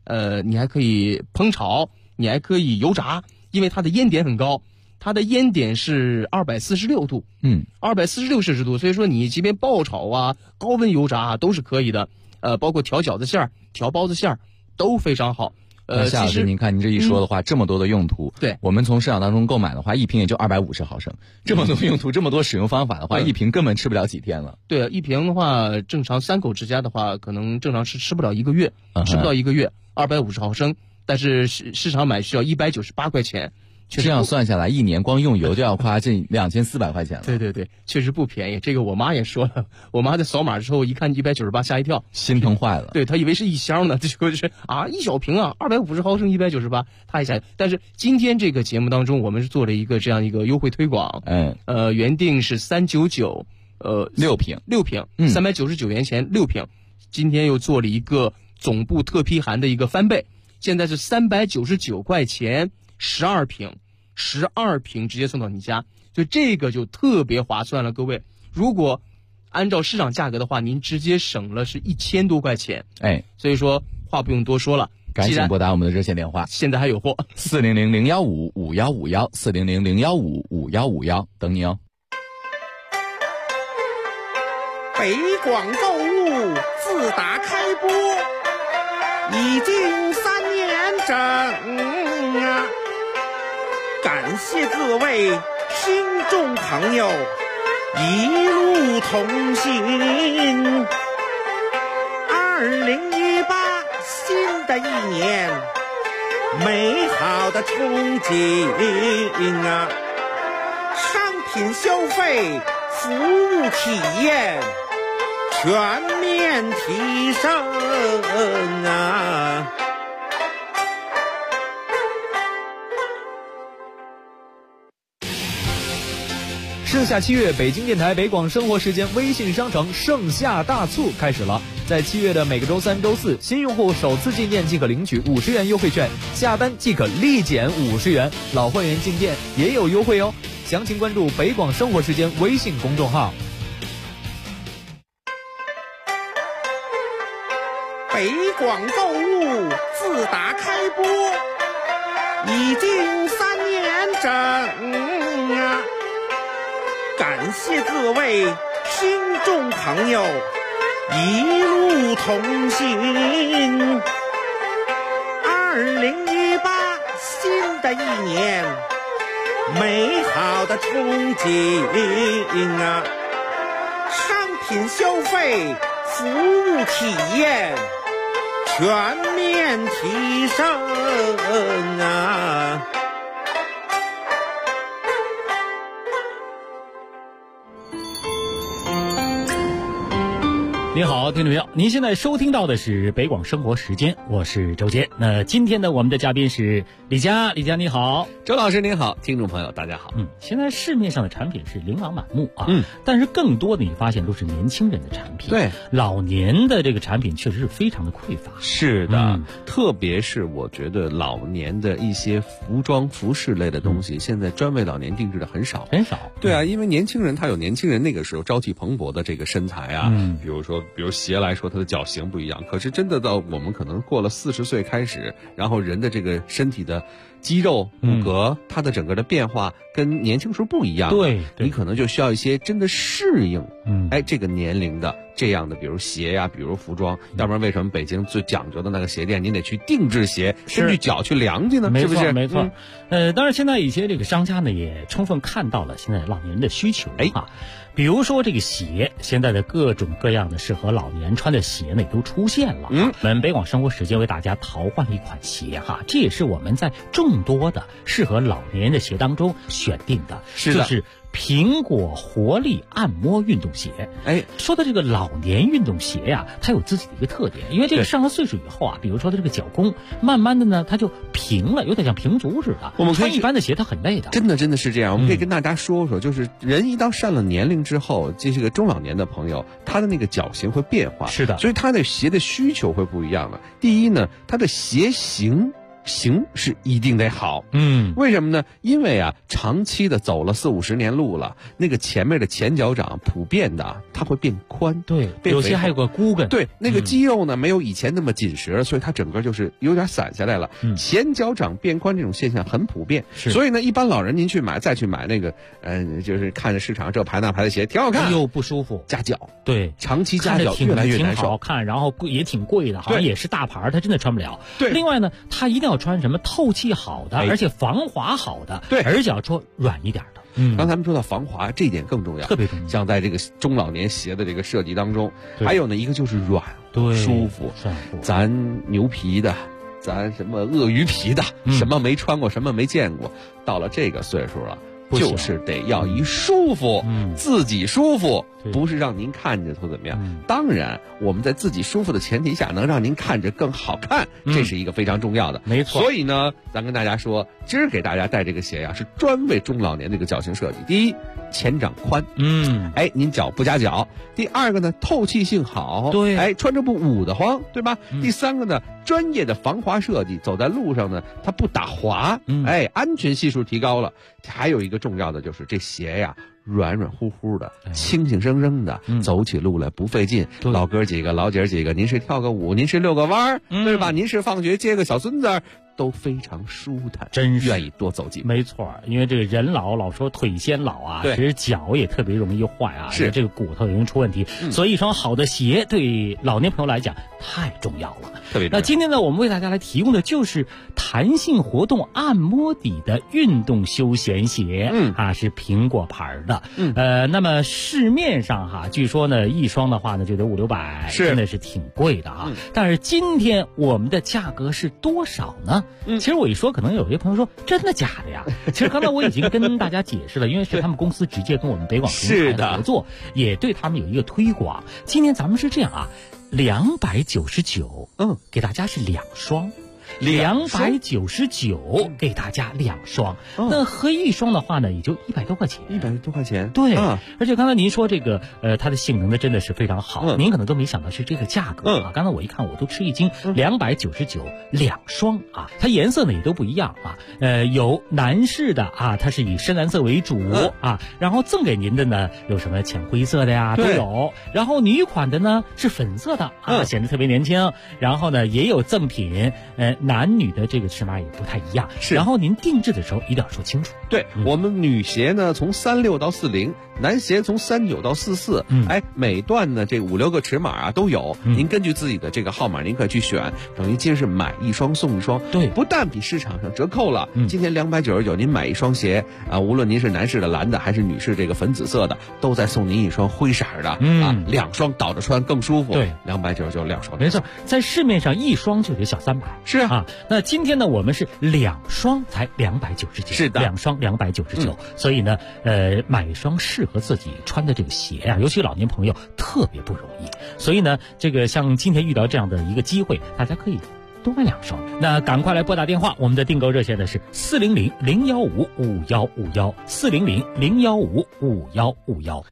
你还可以烹炒，你还可以油炸，因为它的烟点很高，它的烟点是246度，246摄氏度，所以说你即便爆炒啊、高温油炸啊都是可以的。包括调饺子馅儿、调包子馅儿都非常好。 夏老师，您看您这一说的话，这么多的用途， 对， 我们从市场当中购买的话，一瓶也就250毫升，这么多用途，这么多使用方法的话，一瓶根本吃不了几天了。 对，一瓶的话，正常3口之家的话，可能正常吃不了1个月，吃不到1个月，250毫升，但是市场买需要198块钱。 这样算下来，一年光用油就要花近2400块钱了。 对对对，确实不便宜。这个我妈也说了，我妈在扫码之后一看198，吓一跳， 心疼坏了。 对，她以为是一箱呢，结果就是一小瓶啊，250毫升198，她一下。但是今天这个节目当中，我们是做了一个这样一个优惠推广，原定是399， 6瓶 ，399元钱6瓶，今天又做了一个总部特批函的一个翻倍，现在是399块钱12瓶。12瓶直接送到你家，所以这个就特别划算了。各位，如果按照市场价格的话，您直接省了是1000多块钱。所以说话不用多说了， 赶紧拨打我们的热线电话， 现在还有货 ，400-015-5151，400-015-5151，等你哦。 北广购物自打开播已经3年整啊，感谢各位听众朋友一路同行。2018新的一年，美好的憧憬啊！商品消费、服务体验全面提升啊！ 盛夏7月，北京电台北广生活时间微信商城盛夏大促开始了。在7月的每个周3、周4，新用户首次进店即可领取50元优惠券，下单即可立减50元，老会员进店也有优惠哦。详情关注北广生活时间微信公众号。 北广购物自打开播已经3年整啊！感谢各位听众朋友一路同行。2018新的一年，美好的憧憬啊！商品消费、服务体验全面提升啊！ 您好，听众朋友，您现在收听到的是北广生活时间，我是周杰。那今天呢，我们的嘉宾是李佳，李佳你好， 周老师您好，听众朋友大家好。 现在市面上的产品是琳琅满目啊，但是更多的你发现都是年轻人的产品， 对， 老年的这个产品确实是非常的匮乏。 是的，特别是我觉得老年的一些服装、服饰类的东西，现在专为老年定制的很少， 很少。 对啊，因为年轻人他有年轻人那个时候朝气蓬勃的这个身材啊，比如鞋来说，它的脚型不一样。可是真的到我们可能过了40岁开始，然后人的这个身体的肌肉骨骼，它的整个的变化跟年轻时候不一样。 对， 你可能就需要一些真的适应，这个年龄的这样的，比如鞋呀，比如服装。要不然为什么北京最讲究的那个鞋店，您得去定制鞋，根据脚去量去呢？是不是？ 没错。当然现在一些这个商家呢，也充分看到了现在老年人的需求啊。比如说这个鞋，现在的各种各样的适合老年穿的鞋呢，也都出现了。我们北广生活时间为大家淘换了一款鞋哈，这也是我们在众多的适合老年人的鞋当中选定的，就是苹果活力按摩运动鞋。说的这个老年运动鞋呀，它有自己的一个特点，因为这个上了岁数以后啊，比如说它这个脚弓，慢慢的呢，它就平了，有点像平足似的。 我们穿一般的鞋它很累的， 真的是这样。我们可以跟大家说说，就是人一到上了年龄之后，这是个中老年的朋友，他的那个脚型会变化， 是的， 所以他的鞋的需求会不一样了。第一呢，他的鞋型行是一定得好。为什么呢？因为啊，长期的走了40-50年路了，那个前面的前脚掌普遍的它会变宽， 对，有些还有个骨根， 对，那个肌肉呢没有以前那么紧实，所以它整个就是有点散下来了。前脚掌变宽这种现象很普遍，所以呢，一般老人您再去买那个，就是看着市场这牌那牌的鞋挺好看， 又不舒服， 夹脚， 对， 长期夹脚越来越难受， 挺好看，然后也挺贵的，好像也是大牌，它真的穿不了。 对， 另外呢，它一定要穿什么透气好的，而且防滑好的， 对， 而且要说软一点的。 刚才咱们说到防滑，这一点更重要， 特别重要。 像在这个中老年鞋的这个设计当中，还有呢一个就是软， 对， 舒服。咱牛皮的，咱什么鳄鱼皮的，什么没穿过，什么没见过，到了这个岁数了，就是得要一舒服，自己舒服，不是让您看着或怎么样。当然，我们在自己舒服的前提下，能让您看着更好看，这是一个非常重要的。 没错。 所以呢，咱跟大家说，今儿给大家带这个鞋呀，是专为中老年这个脚型设计。第一，前掌宽，您脚不夹脚。第二个呢，透气性好， 对， 穿着不捂得慌，对吧？第三个呢，专业的防滑设计，走在路上呢，它不打滑，安全系数提高了。还有一个重要的就是这鞋呀，软软乎乎的，轻轻生生的，走起路来不费劲。老哥几个、老姐几个，您是跳个舞，您是遛个弯儿，对吧？您是放学接个小孙子，都非常舒坦， 真是愿意多走几步。 没错，因为这个人老说腿先老啊，其实脚也特别容易坏啊， 是这个骨头容易出问题。所以一双好的鞋对老年朋友来讲太重要了， 特别重要。 那今天呢，我们为大家来提供的就是弹性活动按摩底的运动休闲鞋，是苹果牌的。那么市面上据说呢，一双的话呢就得500-600，真的是挺贵的啊。但是今天我们的价格是多少呢？其实我一说，可能有些朋友说真的假的呀？其实刚才我已经跟大家解释了，因为是他们公司直接跟我们北广平台合作，也对他们有一个推广。今天咱们是这样啊，299，给大家是2双。299给大家2双，那合一双的话呢，也就100多块钱。 100多块钱， 对。而且刚才您说这个，它的性能呢真的是非常好，您可能都没想到是这个价格啊。刚才我一看，我都吃一惊，299 2双啊，它颜色呢也都不一样啊。有男士的啊，它是以深蓝色为主啊，然后赠给您的呢有什么浅灰色的呀都有，然后女款的呢是粉色的啊，显得特别年轻。然后呢也有赠品，男女的这个尺码也不太一样，然后您定制的时候一定要说清楚。 对，我们女鞋呢从36到40，男鞋从39到44，每段呢这5-6个尺码都有，您根据自己的这个号码您可以去选，等于今是买一双送一双。 对， 不但比市场上折扣了，今天299您买一双鞋啊，无论您是男士的蓝的还是女士这个粉紫色的，都再送您一双灰色的2双倒着穿更舒服。 对 ，299 2双， 没错，在市面上一双就得小300。 是啊， 那今天呢，我们是2双才299， 是的 ，2双299。所以呢，买一双适合自己穿的这个鞋啊，尤其老年朋友特别不容易。所以呢，这个像今天遇到这样的一个机会，大家可以多买2双。那赶快来拨打电话，我们的订购热线呢是400-015-5151，400-015-5151。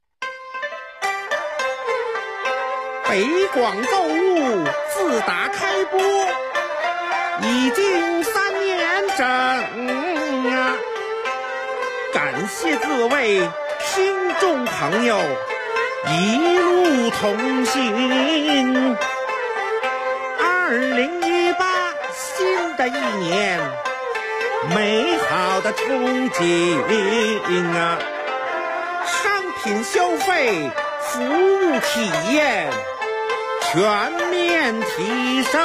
北广购物自打开播已经3年整啊！感谢各位听众朋友一路同行。2018新的一年，美好的憧憬啊！商品消费、服务体验全面提升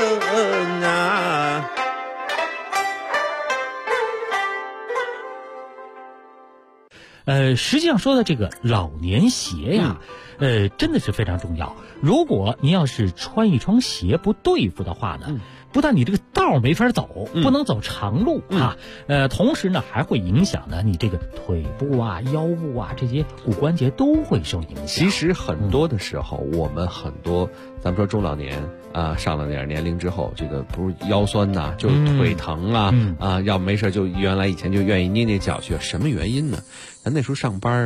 啊！ 实际上说的这个老年鞋呀，真的是非常重要。如果您要是穿一双鞋不对付的话呢，不但你这个道没法走，不能走长路啊，同时呢还会影响呢你这个腿部啊、腰部啊这些骨关节都会受影响。 其实很多的时候，我们很多咱们说中老年啊，上了点年龄之后，这个不是腰酸呐，就是腿疼啊，要没事就原来以前就愿意捏捏脚去，什么原因呢？咱那时候上班啊，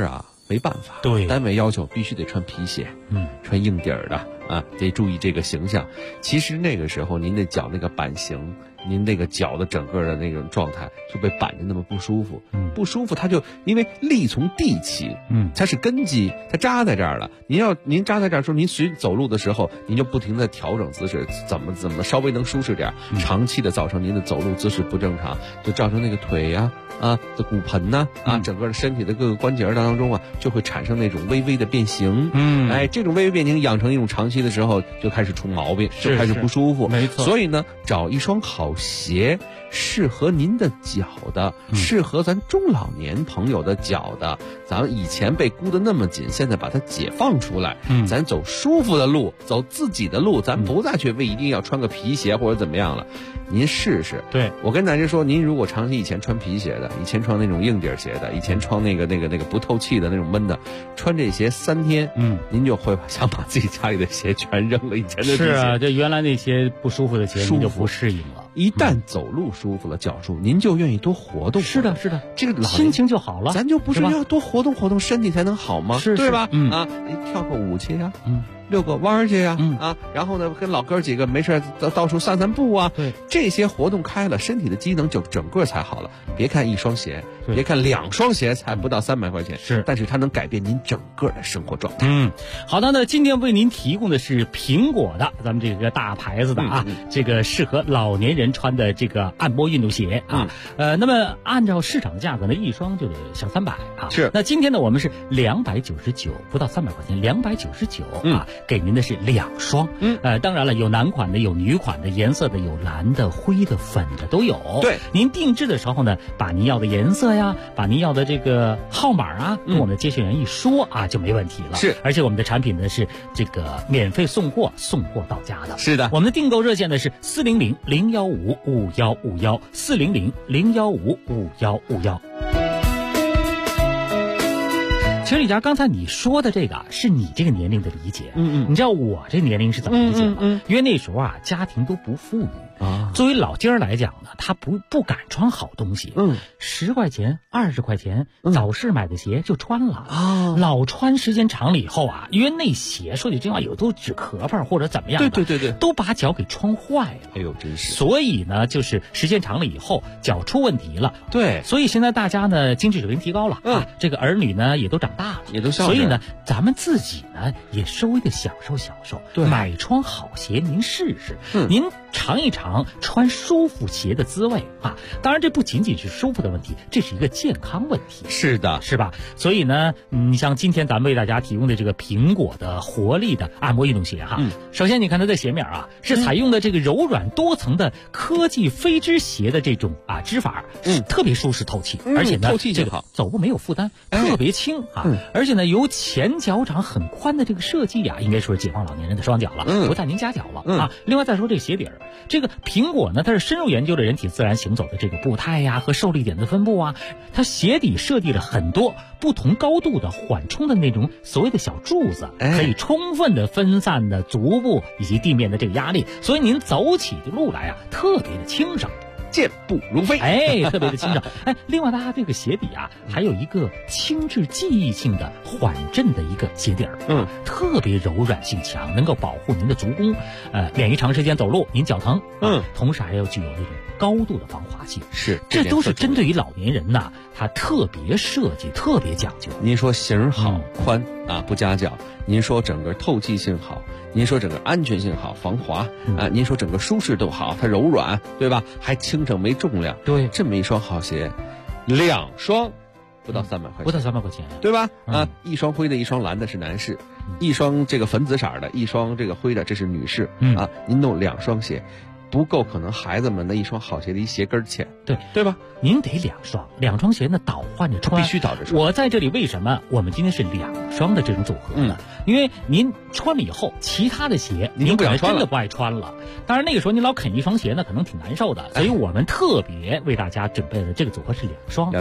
没办法， 对， 单位要求必须得穿皮鞋，穿硬底儿的啊，得注意这个形象。其实那个时候您的脚那个板型，您那个脚的整个的那种状态就被板着那么不舒服，不舒服，它就因为力从地起，它是根基，它扎在这儿了。您扎在这儿说，您走路的时候，您就不停地调整姿势，怎么稍微能舒适点，长期的造成您的走路姿势不正常，就造成那个腿呀的骨盆呐整个的身体的各个关节当中就会产生那种微微的变形，这种微微变形养成一种长期的时候就开始出毛病，就开始不舒服， 没错。 所以呢，找一双好鞋，适合您的脚的，适合咱中老年朋友的脚的。咱们以前被箍得那么紧，现在把它解放出来，咱走舒服的路，走自己的路，咱不再去为一定要穿个皮鞋或者怎么样了。您试试。 对， 我跟大家说，您如果长期以前穿皮鞋的，以前穿那种硬底鞋的，以前穿那个不透气的那种闷的，穿这鞋3天，您就会想把自己家里的鞋全扔了。以前的皮鞋是啊，这原来那些不舒服的鞋您就不适应了。 一旦走路舒服了，脚舒服，您就愿意多活动。 是的，是的， 这个心情就好了。 咱就不是要多活动活动，身体才能好吗？ 是， 对吧？你跳个舞去呀，遛个弯去呀，然后呢，跟老哥几个没事到处散散步啊。 对， 这些活动开了，身体的机能就整个才好了。别看一双鞋，别看2双鞋才不到300块钱，但是它能改变您整个的生活状态。 好的，那今天为您提供的是苹果的，咱们这个大牌子的这个适合老年人穿的这个按摩运动鞋那么按照市场价格呢，一双就得小300 是。 那今天呢，我们是299，不到300块钱，299给您的是2双。当然了，有男款的，有女款的，颜色的有蓝的、灰的、粉的都有。 对， 您定制的时候呢，把您要的颜色呀，把您要的这个号码跟我们的接线员一说就没问题了。 是， 而且我们的产品呢是这个免费送货到家的。 是的， 我们的订购热线呢是400-015-5151，400-015-5151。其实李佳，刚才你说的这个是你这个年龄的理解，你知道我这年龄是怎么理解吗？因为那时候家庭都不富裕作为老尖儿来讲呢，他不敢穿好东西，10块钱、20块钱早市买的鞋就穿了老穿时间长了以后因为那鞋说句真话，有都纸壳儿或者怎么样的， 对， 都把脚给穿坏了。 哎呦，真是！ 所以呢，就是时间长了以后，脚出问题了。 对， 所以现在大家呢，经济水平提高了这个儿女呢也都长大了， 也都所以呢，咱们自己呢也稍微的享受，买双好鞋您试试，您尝一尝穿舒服鞋的滋味当然这不仅仅是舒服的问题，这是一个健康问题。 是的， 是吧？所以呢，你像今天咱们为大家提供的这个苹果的活力的按摩运动鞋首先你看它的鞋面是采用的这个柔软多层的科技飞织鞋的这种织法特别舒适透气，而且呢透气就好， 走步没有负担，特别轻而且呢由前脚掌很宽的这个设计应该说是解放老年人的双脚了，不在您夹脚了另外再说这个鞋底儿，这个苹果呢它是深入研究了人体自然行走的这个步态和受力点的分布它鞋底设计了很多不同高度的缓冲的那种所谓的小柱子，可以充分的分散的足部以及地面的这个压力，所以您走起的路来特别的轻省， 健步如飞， 特别的轻省。另外它这个鞋底还有一个轻质记忆性的缓震的一个鞋底儿，特别柔软性强，能够保护您的足弓，免于长时间走路您脚疼，同时还要具有那种高度的防滑性。 是， 这都是针对于老年人它特别设计，特别讲究。 您说型好宽不夹脚，您说整个透气性好，您说整个安全性好，防滑您说整个舒适度好，它柔软，对吧？还轻省没重量。 对， 这么一双好鞋，2双不到300块钱， 不到300块钱， 对吧？一双灰的，一双蓝的是男士，一双这个粉紫色的，一双这个灰的这是女士您弄2双鞋。不够，可能孩子们的一双好鞋的一鞋跟钱，对吧？ 您得2双鞋呢，倒换着穿， 必须倒着穿。 我在这里为什么我们今天是2双的这种组合呢？因为您穿了以后，其他的鞋您可能真的不爱穿了。当然那个时候您老啃一双鞋呢，可能挺难受的。所以我们特别为大家准备的这个组合是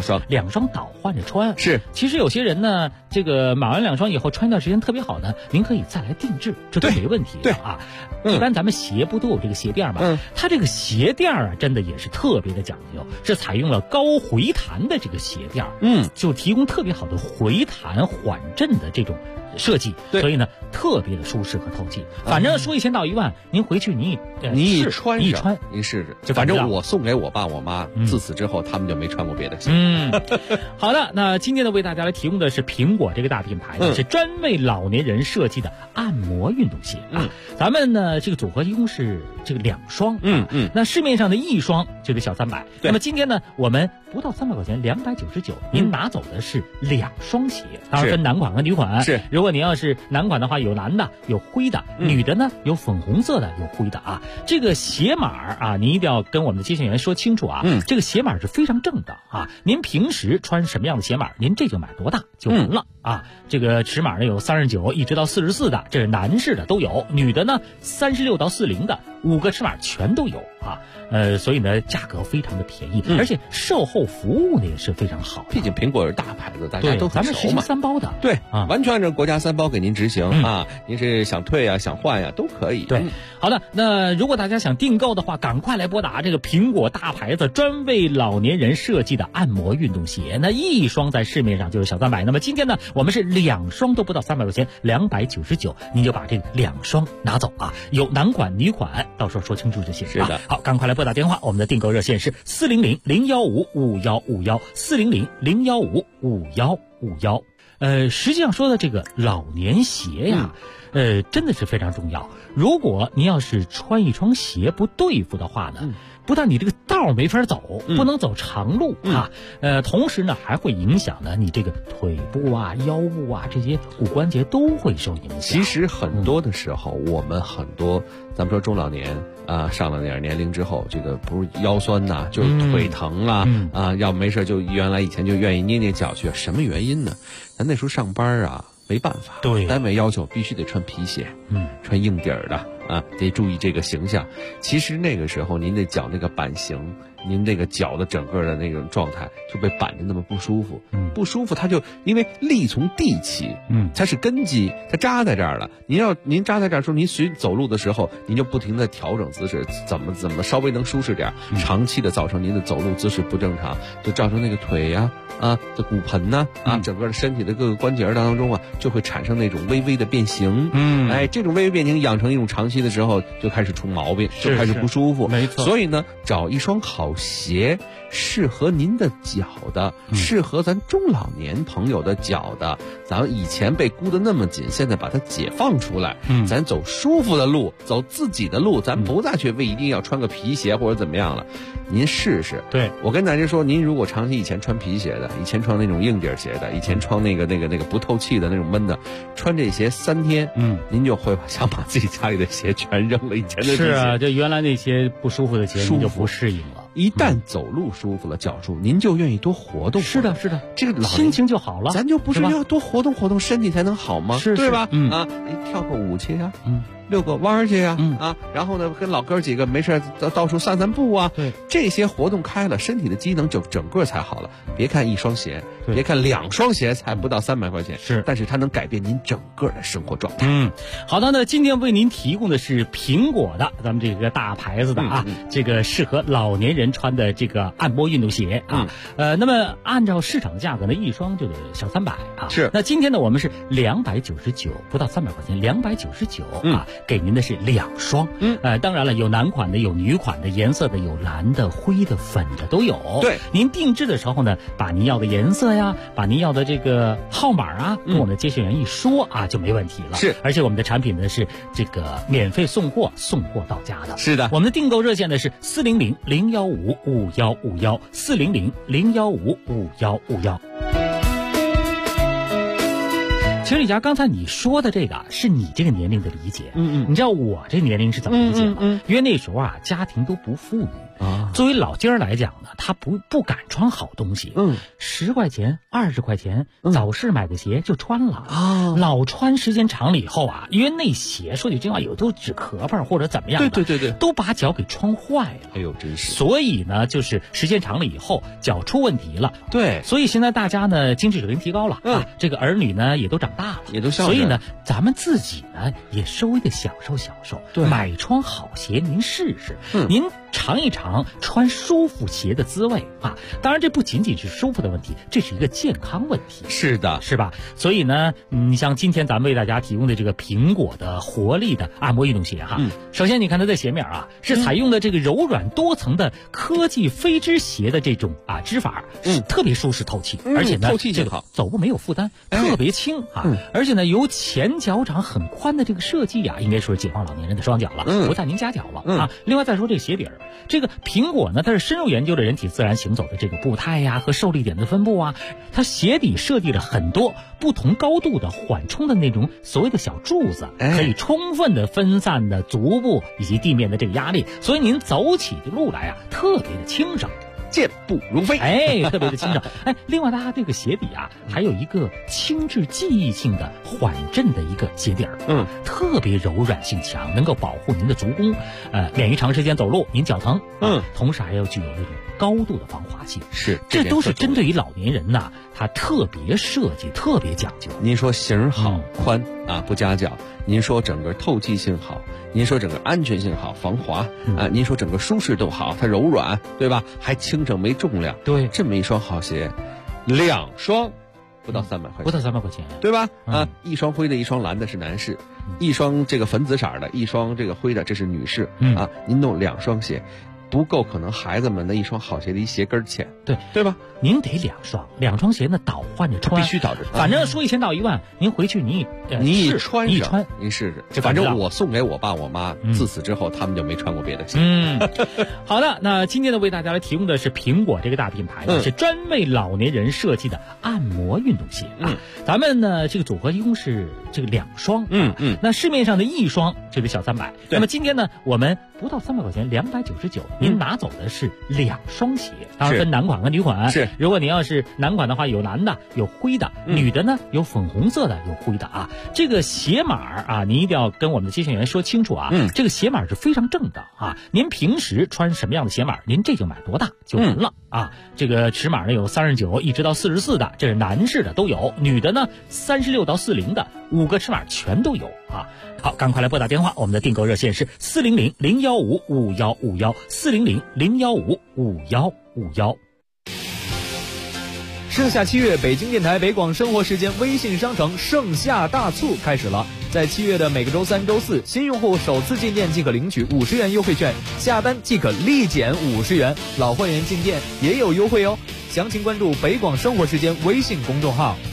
2双倒换着穿。 是， 其实有些人呢，这个买完2双以后穿一段时间特别好呢，您可以再来定制，这都没问题的一般咱们鞋不都有这个鞋垫吗？ 它这个鞋垫啊，真的也是特别的讲究，是采用了高回弹的这个鞋垫，就提供特别好的回弹缓震的这种设计，所以呢特别的舒适和透气。反正说1000到1万，您回去你一穿， 您试试。就反正我送给我爸我妈，自此之后他们就没穿过别的鞋。 好的，那今天呢为大家来提供的是苹果这个大品牌呢，是专为老年人设计的按摩运动鞋啊。咱们呢这个组合一共是这个2双，那市面上的1双就得小300。那么今天呢我们不到300块钱，299，您拿走的是2双鞋，当然分男款和女款。 是， 如果你要是男款的话，有蓝的，有灰的；女的呢，有粉红色的，有灰的啊。这个鞋码啊，您一定要跟我们的接线员说清楚啊。这个鞋码是非常正的啊。您平时穿什么样的鞋码，您这就买多大就完了啊。这个尺码呢有39一直到44的，这是男士的都有；女的呢36到40的，5个尺码全都有啊。所以呢，价格非常的便宜，而且售后服务呢也是非常好。 毕竟苹果是大牌子，大家都很熟嘛。 咱们实行3包的， 对啊，完全按照国家3包给您执行啊。您是想退啊，想换呀，都可以。 对，好的，那如果大家想订购的话，赶快来拨打这个苹果大牌子专为老年人设计的按摩运动鞋。那1双在市面上就是小300，那么今天呢，我们是2双都不到300块钱，299，您就把这个2双拿走啊。有男款、女款，到时候说清楚就行。 是的， 好，赶快来拨打电话，我们的订购热线是400-015-5151，400-015-5151。实际上说的这个老年鞋呀，真的是非常重要。如果您要是穿一双鞋不对付的话呢，不但你这个道没法走，不能走长路啊，同时呢还会影响呢你这个腿部啊、腰部啊这些骨关节都会受影响。 其实很多的时候，我们很多咱们说中老年啊，上了点年龄之后，这个不是腰酸呐，就是腿疼啦，要没事就原来以前就愿意捏捏脚去，什么原因呢？咱那时候上班啊，没办法， 对， 单位要求必须得穿皮鞋，穿硬底儿的啊，得注意这个形象。其实那个时候您的脚那个板型，您这个脚的整个的那种状态就被板着那么不舒服，不舒服，它就因为力从地起，它是根基，它扎在这儿了。您扎在这儿说，您走路的时候，您就不停的调整姿势，怎么稍微能舒适点，长期的造成您的走路姿势不正常，就造成那个腿呀这骨盆呐整个的身体的各个关节当中就会产生那种微微的变形，这种微微变形养成一种长期的时候，就开始出毛病，就开始不舒服， 没错。 所以呢，找一双好鞋，适合您的脚的，适合咱中老年朋友的脚的。咱们以前被箍得那么紧，现在把它解放出来，咱走舒服的路，走自己的路，咱不再去为一定要穿个皮鞋或者怎么样了。您试试。 对， 我跟大家说，您如果长期以前穿皮鞋的，以前穿那种硬底鞋的，以前穿那个不透气的那种闷的，穿这鞋3天，您就会想把自己家里的鞋全扔了。以前的是啊，这原来那些不舒服的鞋您就不适应了。 一旦走路舒服了，脚舒服，您就愿意多活动。 是的，是的， 这个心情就好了。 咱就不是要多活动活动，身体才能好吗？ 是， 对吧？跳个舞去呀，遛个弯去呀，然后呢，跟老哥几个没事到处散散步啊。 对， 这些活动开了，身体的机能就整个才好了。别看1双鞋，别看2双鞋才不到300块钱，但是它能改变您整个的生活状态。 好的，那今天为您提供的是苹果的，咱们这个大牌子的这个适合老年人穿的这个按摩运动鞋啊。那么按照市场价格呢，1双就得小300啊。 是。 那今天呢，我们是299，不到300块钱，299给您的是2双。当然了，有男款的，有女款的，颜色的有蓝的、灰的、粉的都有。 对， 您定制的时候呢，把您要的颜色呀，把您要的这个号码啊，跟我们的接线员一说就没问题了。 是， 而且我们的产品呢是这个免费送货到家的。 是的， 我们的订购热线呢是400-015-5151，400-015-5151。其实李佳，刚才你说的这个是你这个年龄的理解，你知道我这年龄是怎么理解吗？因为那时候家庭都不富裕作为老爹儿来讲呢，他不敢穿好东西。10块钱、20块钱，早市买个鞋就穿了啊。老穿时间长了以后啊，因为那鞋说句真话，有都纸壳儿或者怎么样的，对，都把脚给穿坏了。 哎呦，真是。 所以呢，就是时间长了以后，脚出问题了。 对， 所以现在大家呢，经济水平提高了，这个儿女呢也都长大了， 也都孝顺。所以呢，咱们自己呢也稍微的享受享受，买双好鞋您试试，您尝一尝穿舒服鞋的滋味啊！当然，这不仅仅是舒服的问题，这是一个健康问题。 是的， 是吧？所以呢，你像今天咱们为大家提供的这个苹果的活力的按摩运动鞋哈，首先你看它的鞋面啊，是采用的这个柔软多层的科技飞织鞋的这种织法，特别舒适透气，而且呢， 透气性好， 走步没有负担，特别轻啊，而且呢，由前脚掌很宽的这个设计啊，应该说是解放老年人的双脚了，不再您夹脚了啊。另外再说这个鞋底儿，这个苹果呢，它是深入研究了人体自然行走的这个步态呀和受力点的分布啊，它鞋底设计了很多不同高度的缓冲的那种所谓的小柱子，可以充分的分散的足部以及地面的这个压力，所以您走起的路来啊，特别的轻省。 健步如飞， 特别的轻省。另外它这个鞋底啊，还有一个轻质记忆性的缓震的一个鞋底儿，特别柔软性强，能够保护您的足弓，免于长时间走路您脚疼，同时还要具有这种高度的防滑性。 是， 这都是针对于老年人呐，它特别设计，特别讲究。 您说型好、宽啊，不夹脚；您说整个透气性好。您说整个安全性好，防滑啊，您说整个舒适度好，它柔软，对吧？还轻省没重量， 对， 这么一双好鞋，2双不到300块钱， 不到300块钱， 对吧？一双灰的，一双蓝的是男士，一双这个粉紫色的，一双这个灰的这是女士，啊，您弄2双鞋。不够可能孩子们的一双好鞋的一鞋跟钱，对吧？ 您得2双鞋呢，倒换着穿， 必须倒着穿。 反正说1000到1万，您回去你一穿，您试试。反正我送给我爸我妈，自此之后他们就没穿过别的鞋。 好的，那今天呢为大家来提供的是苹果这个大品牌呢，是专为老年人设计的按摩运动鞋啊。咱们呢这个组合一共是这个2双，那市面上的1双就得小300，那么今天呢我们不到300块钱，299。您拿走的是2双鞋，当然分男款和女款。 是， 如果您要是男款的话，有蓝的，有灰的；女的呢，有粉红色的，有灰的啊。这个鞋码啊，您一定要跟我们的接线员说清楚啊。这个鞋码是非常正的啊。您平时穿什么样的鞋码，您这就买多大就完了啊。这个尺码呢有39一直到44的，这是男士的都有；女的呢36到40的，5个尺码全都有啊。好，赶快来拨打电话，我们的订购热线是400-015-5151，400-015-5151。 盛夏7月，北京电台北广生活时间微信商城盛夏大促开始了。在7月的每个周3、周4，新用户首次进店即可领取50元优惠券，下单即可立减50元，老会员进店也有优惠哦。详情关注北广生活时间微信公众号。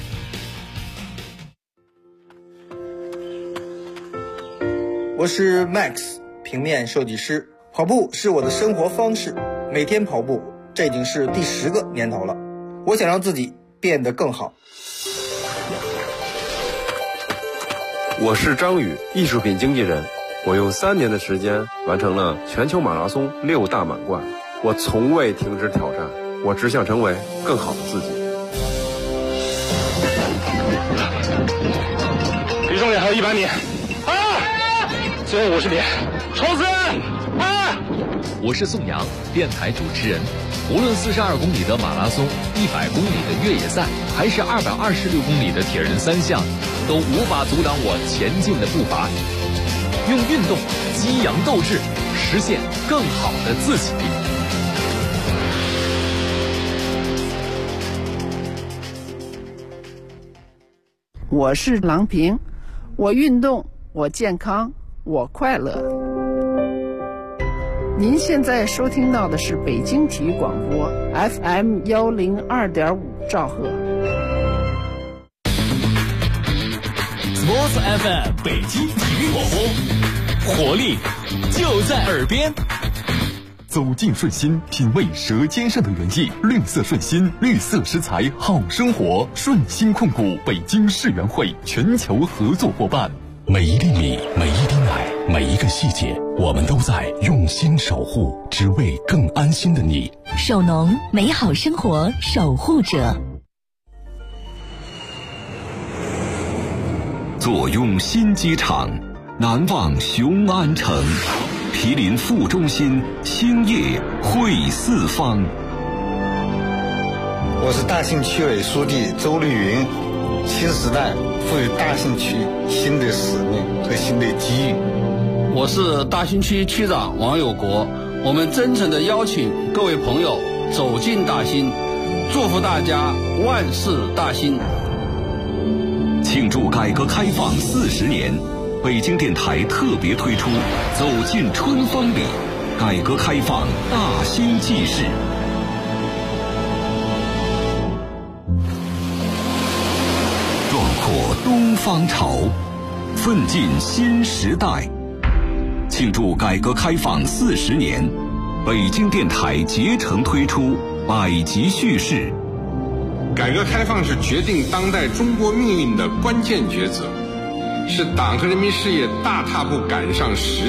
我是 Max， 平面设计师。跑步是我的生活方式，每天跑步，这已经是第10个年头了。我想让自己变得更好。 我是张宇，艺术品经纪人。我用3年的时间完成了全球马拉松6大满贯。我从未停止挑战，我只想成为更好的自己。 离终点还有100米。最后50米，冲刺！ 我是宋阳，电台主持人。无论42公里的马拉松、100公里的越野赛，还是226公里的铁人3项，都无法阻挡我前进的步伐。用运动激扬斗志，实现更好的自己。 我是郎平，我运动，我健康，我快乐。您现在收听到的是北京体育广播 FM 102.5兆赫。 Sports FM 北京体育广播，活力就在耳边。 走进顺心，品味舌尖上的原意。绿色顺心，绿色食材好生活。顺心控股北京世园会全球合作伙伴。 每一粒米，每一滴奶，每一个细节， 我们都在用心守护，只为更安心的你。 守农，美好生活守护者。 坐拥新机场，难忘雄安城，毗邻副中心，兴业汇四方。 我是大兴区委书记周丽云。新时代赋予大兴区新的使命和新的机遇。 我是大兴区区长王有国。我们真诚地邀请各位朋友走进大兴，祝福大家万事大兴。 庆祝改革开放40年，北京电台特别推出《走进春风里》，改革开放大兴纪事。壮阔东方潮，奋进新时代。庆祝改革开放40年，北京电台竭诚推出百集叙事。 改革开放是决定当代中国命运的关键抉择，是党和人民事业大踏步赶上时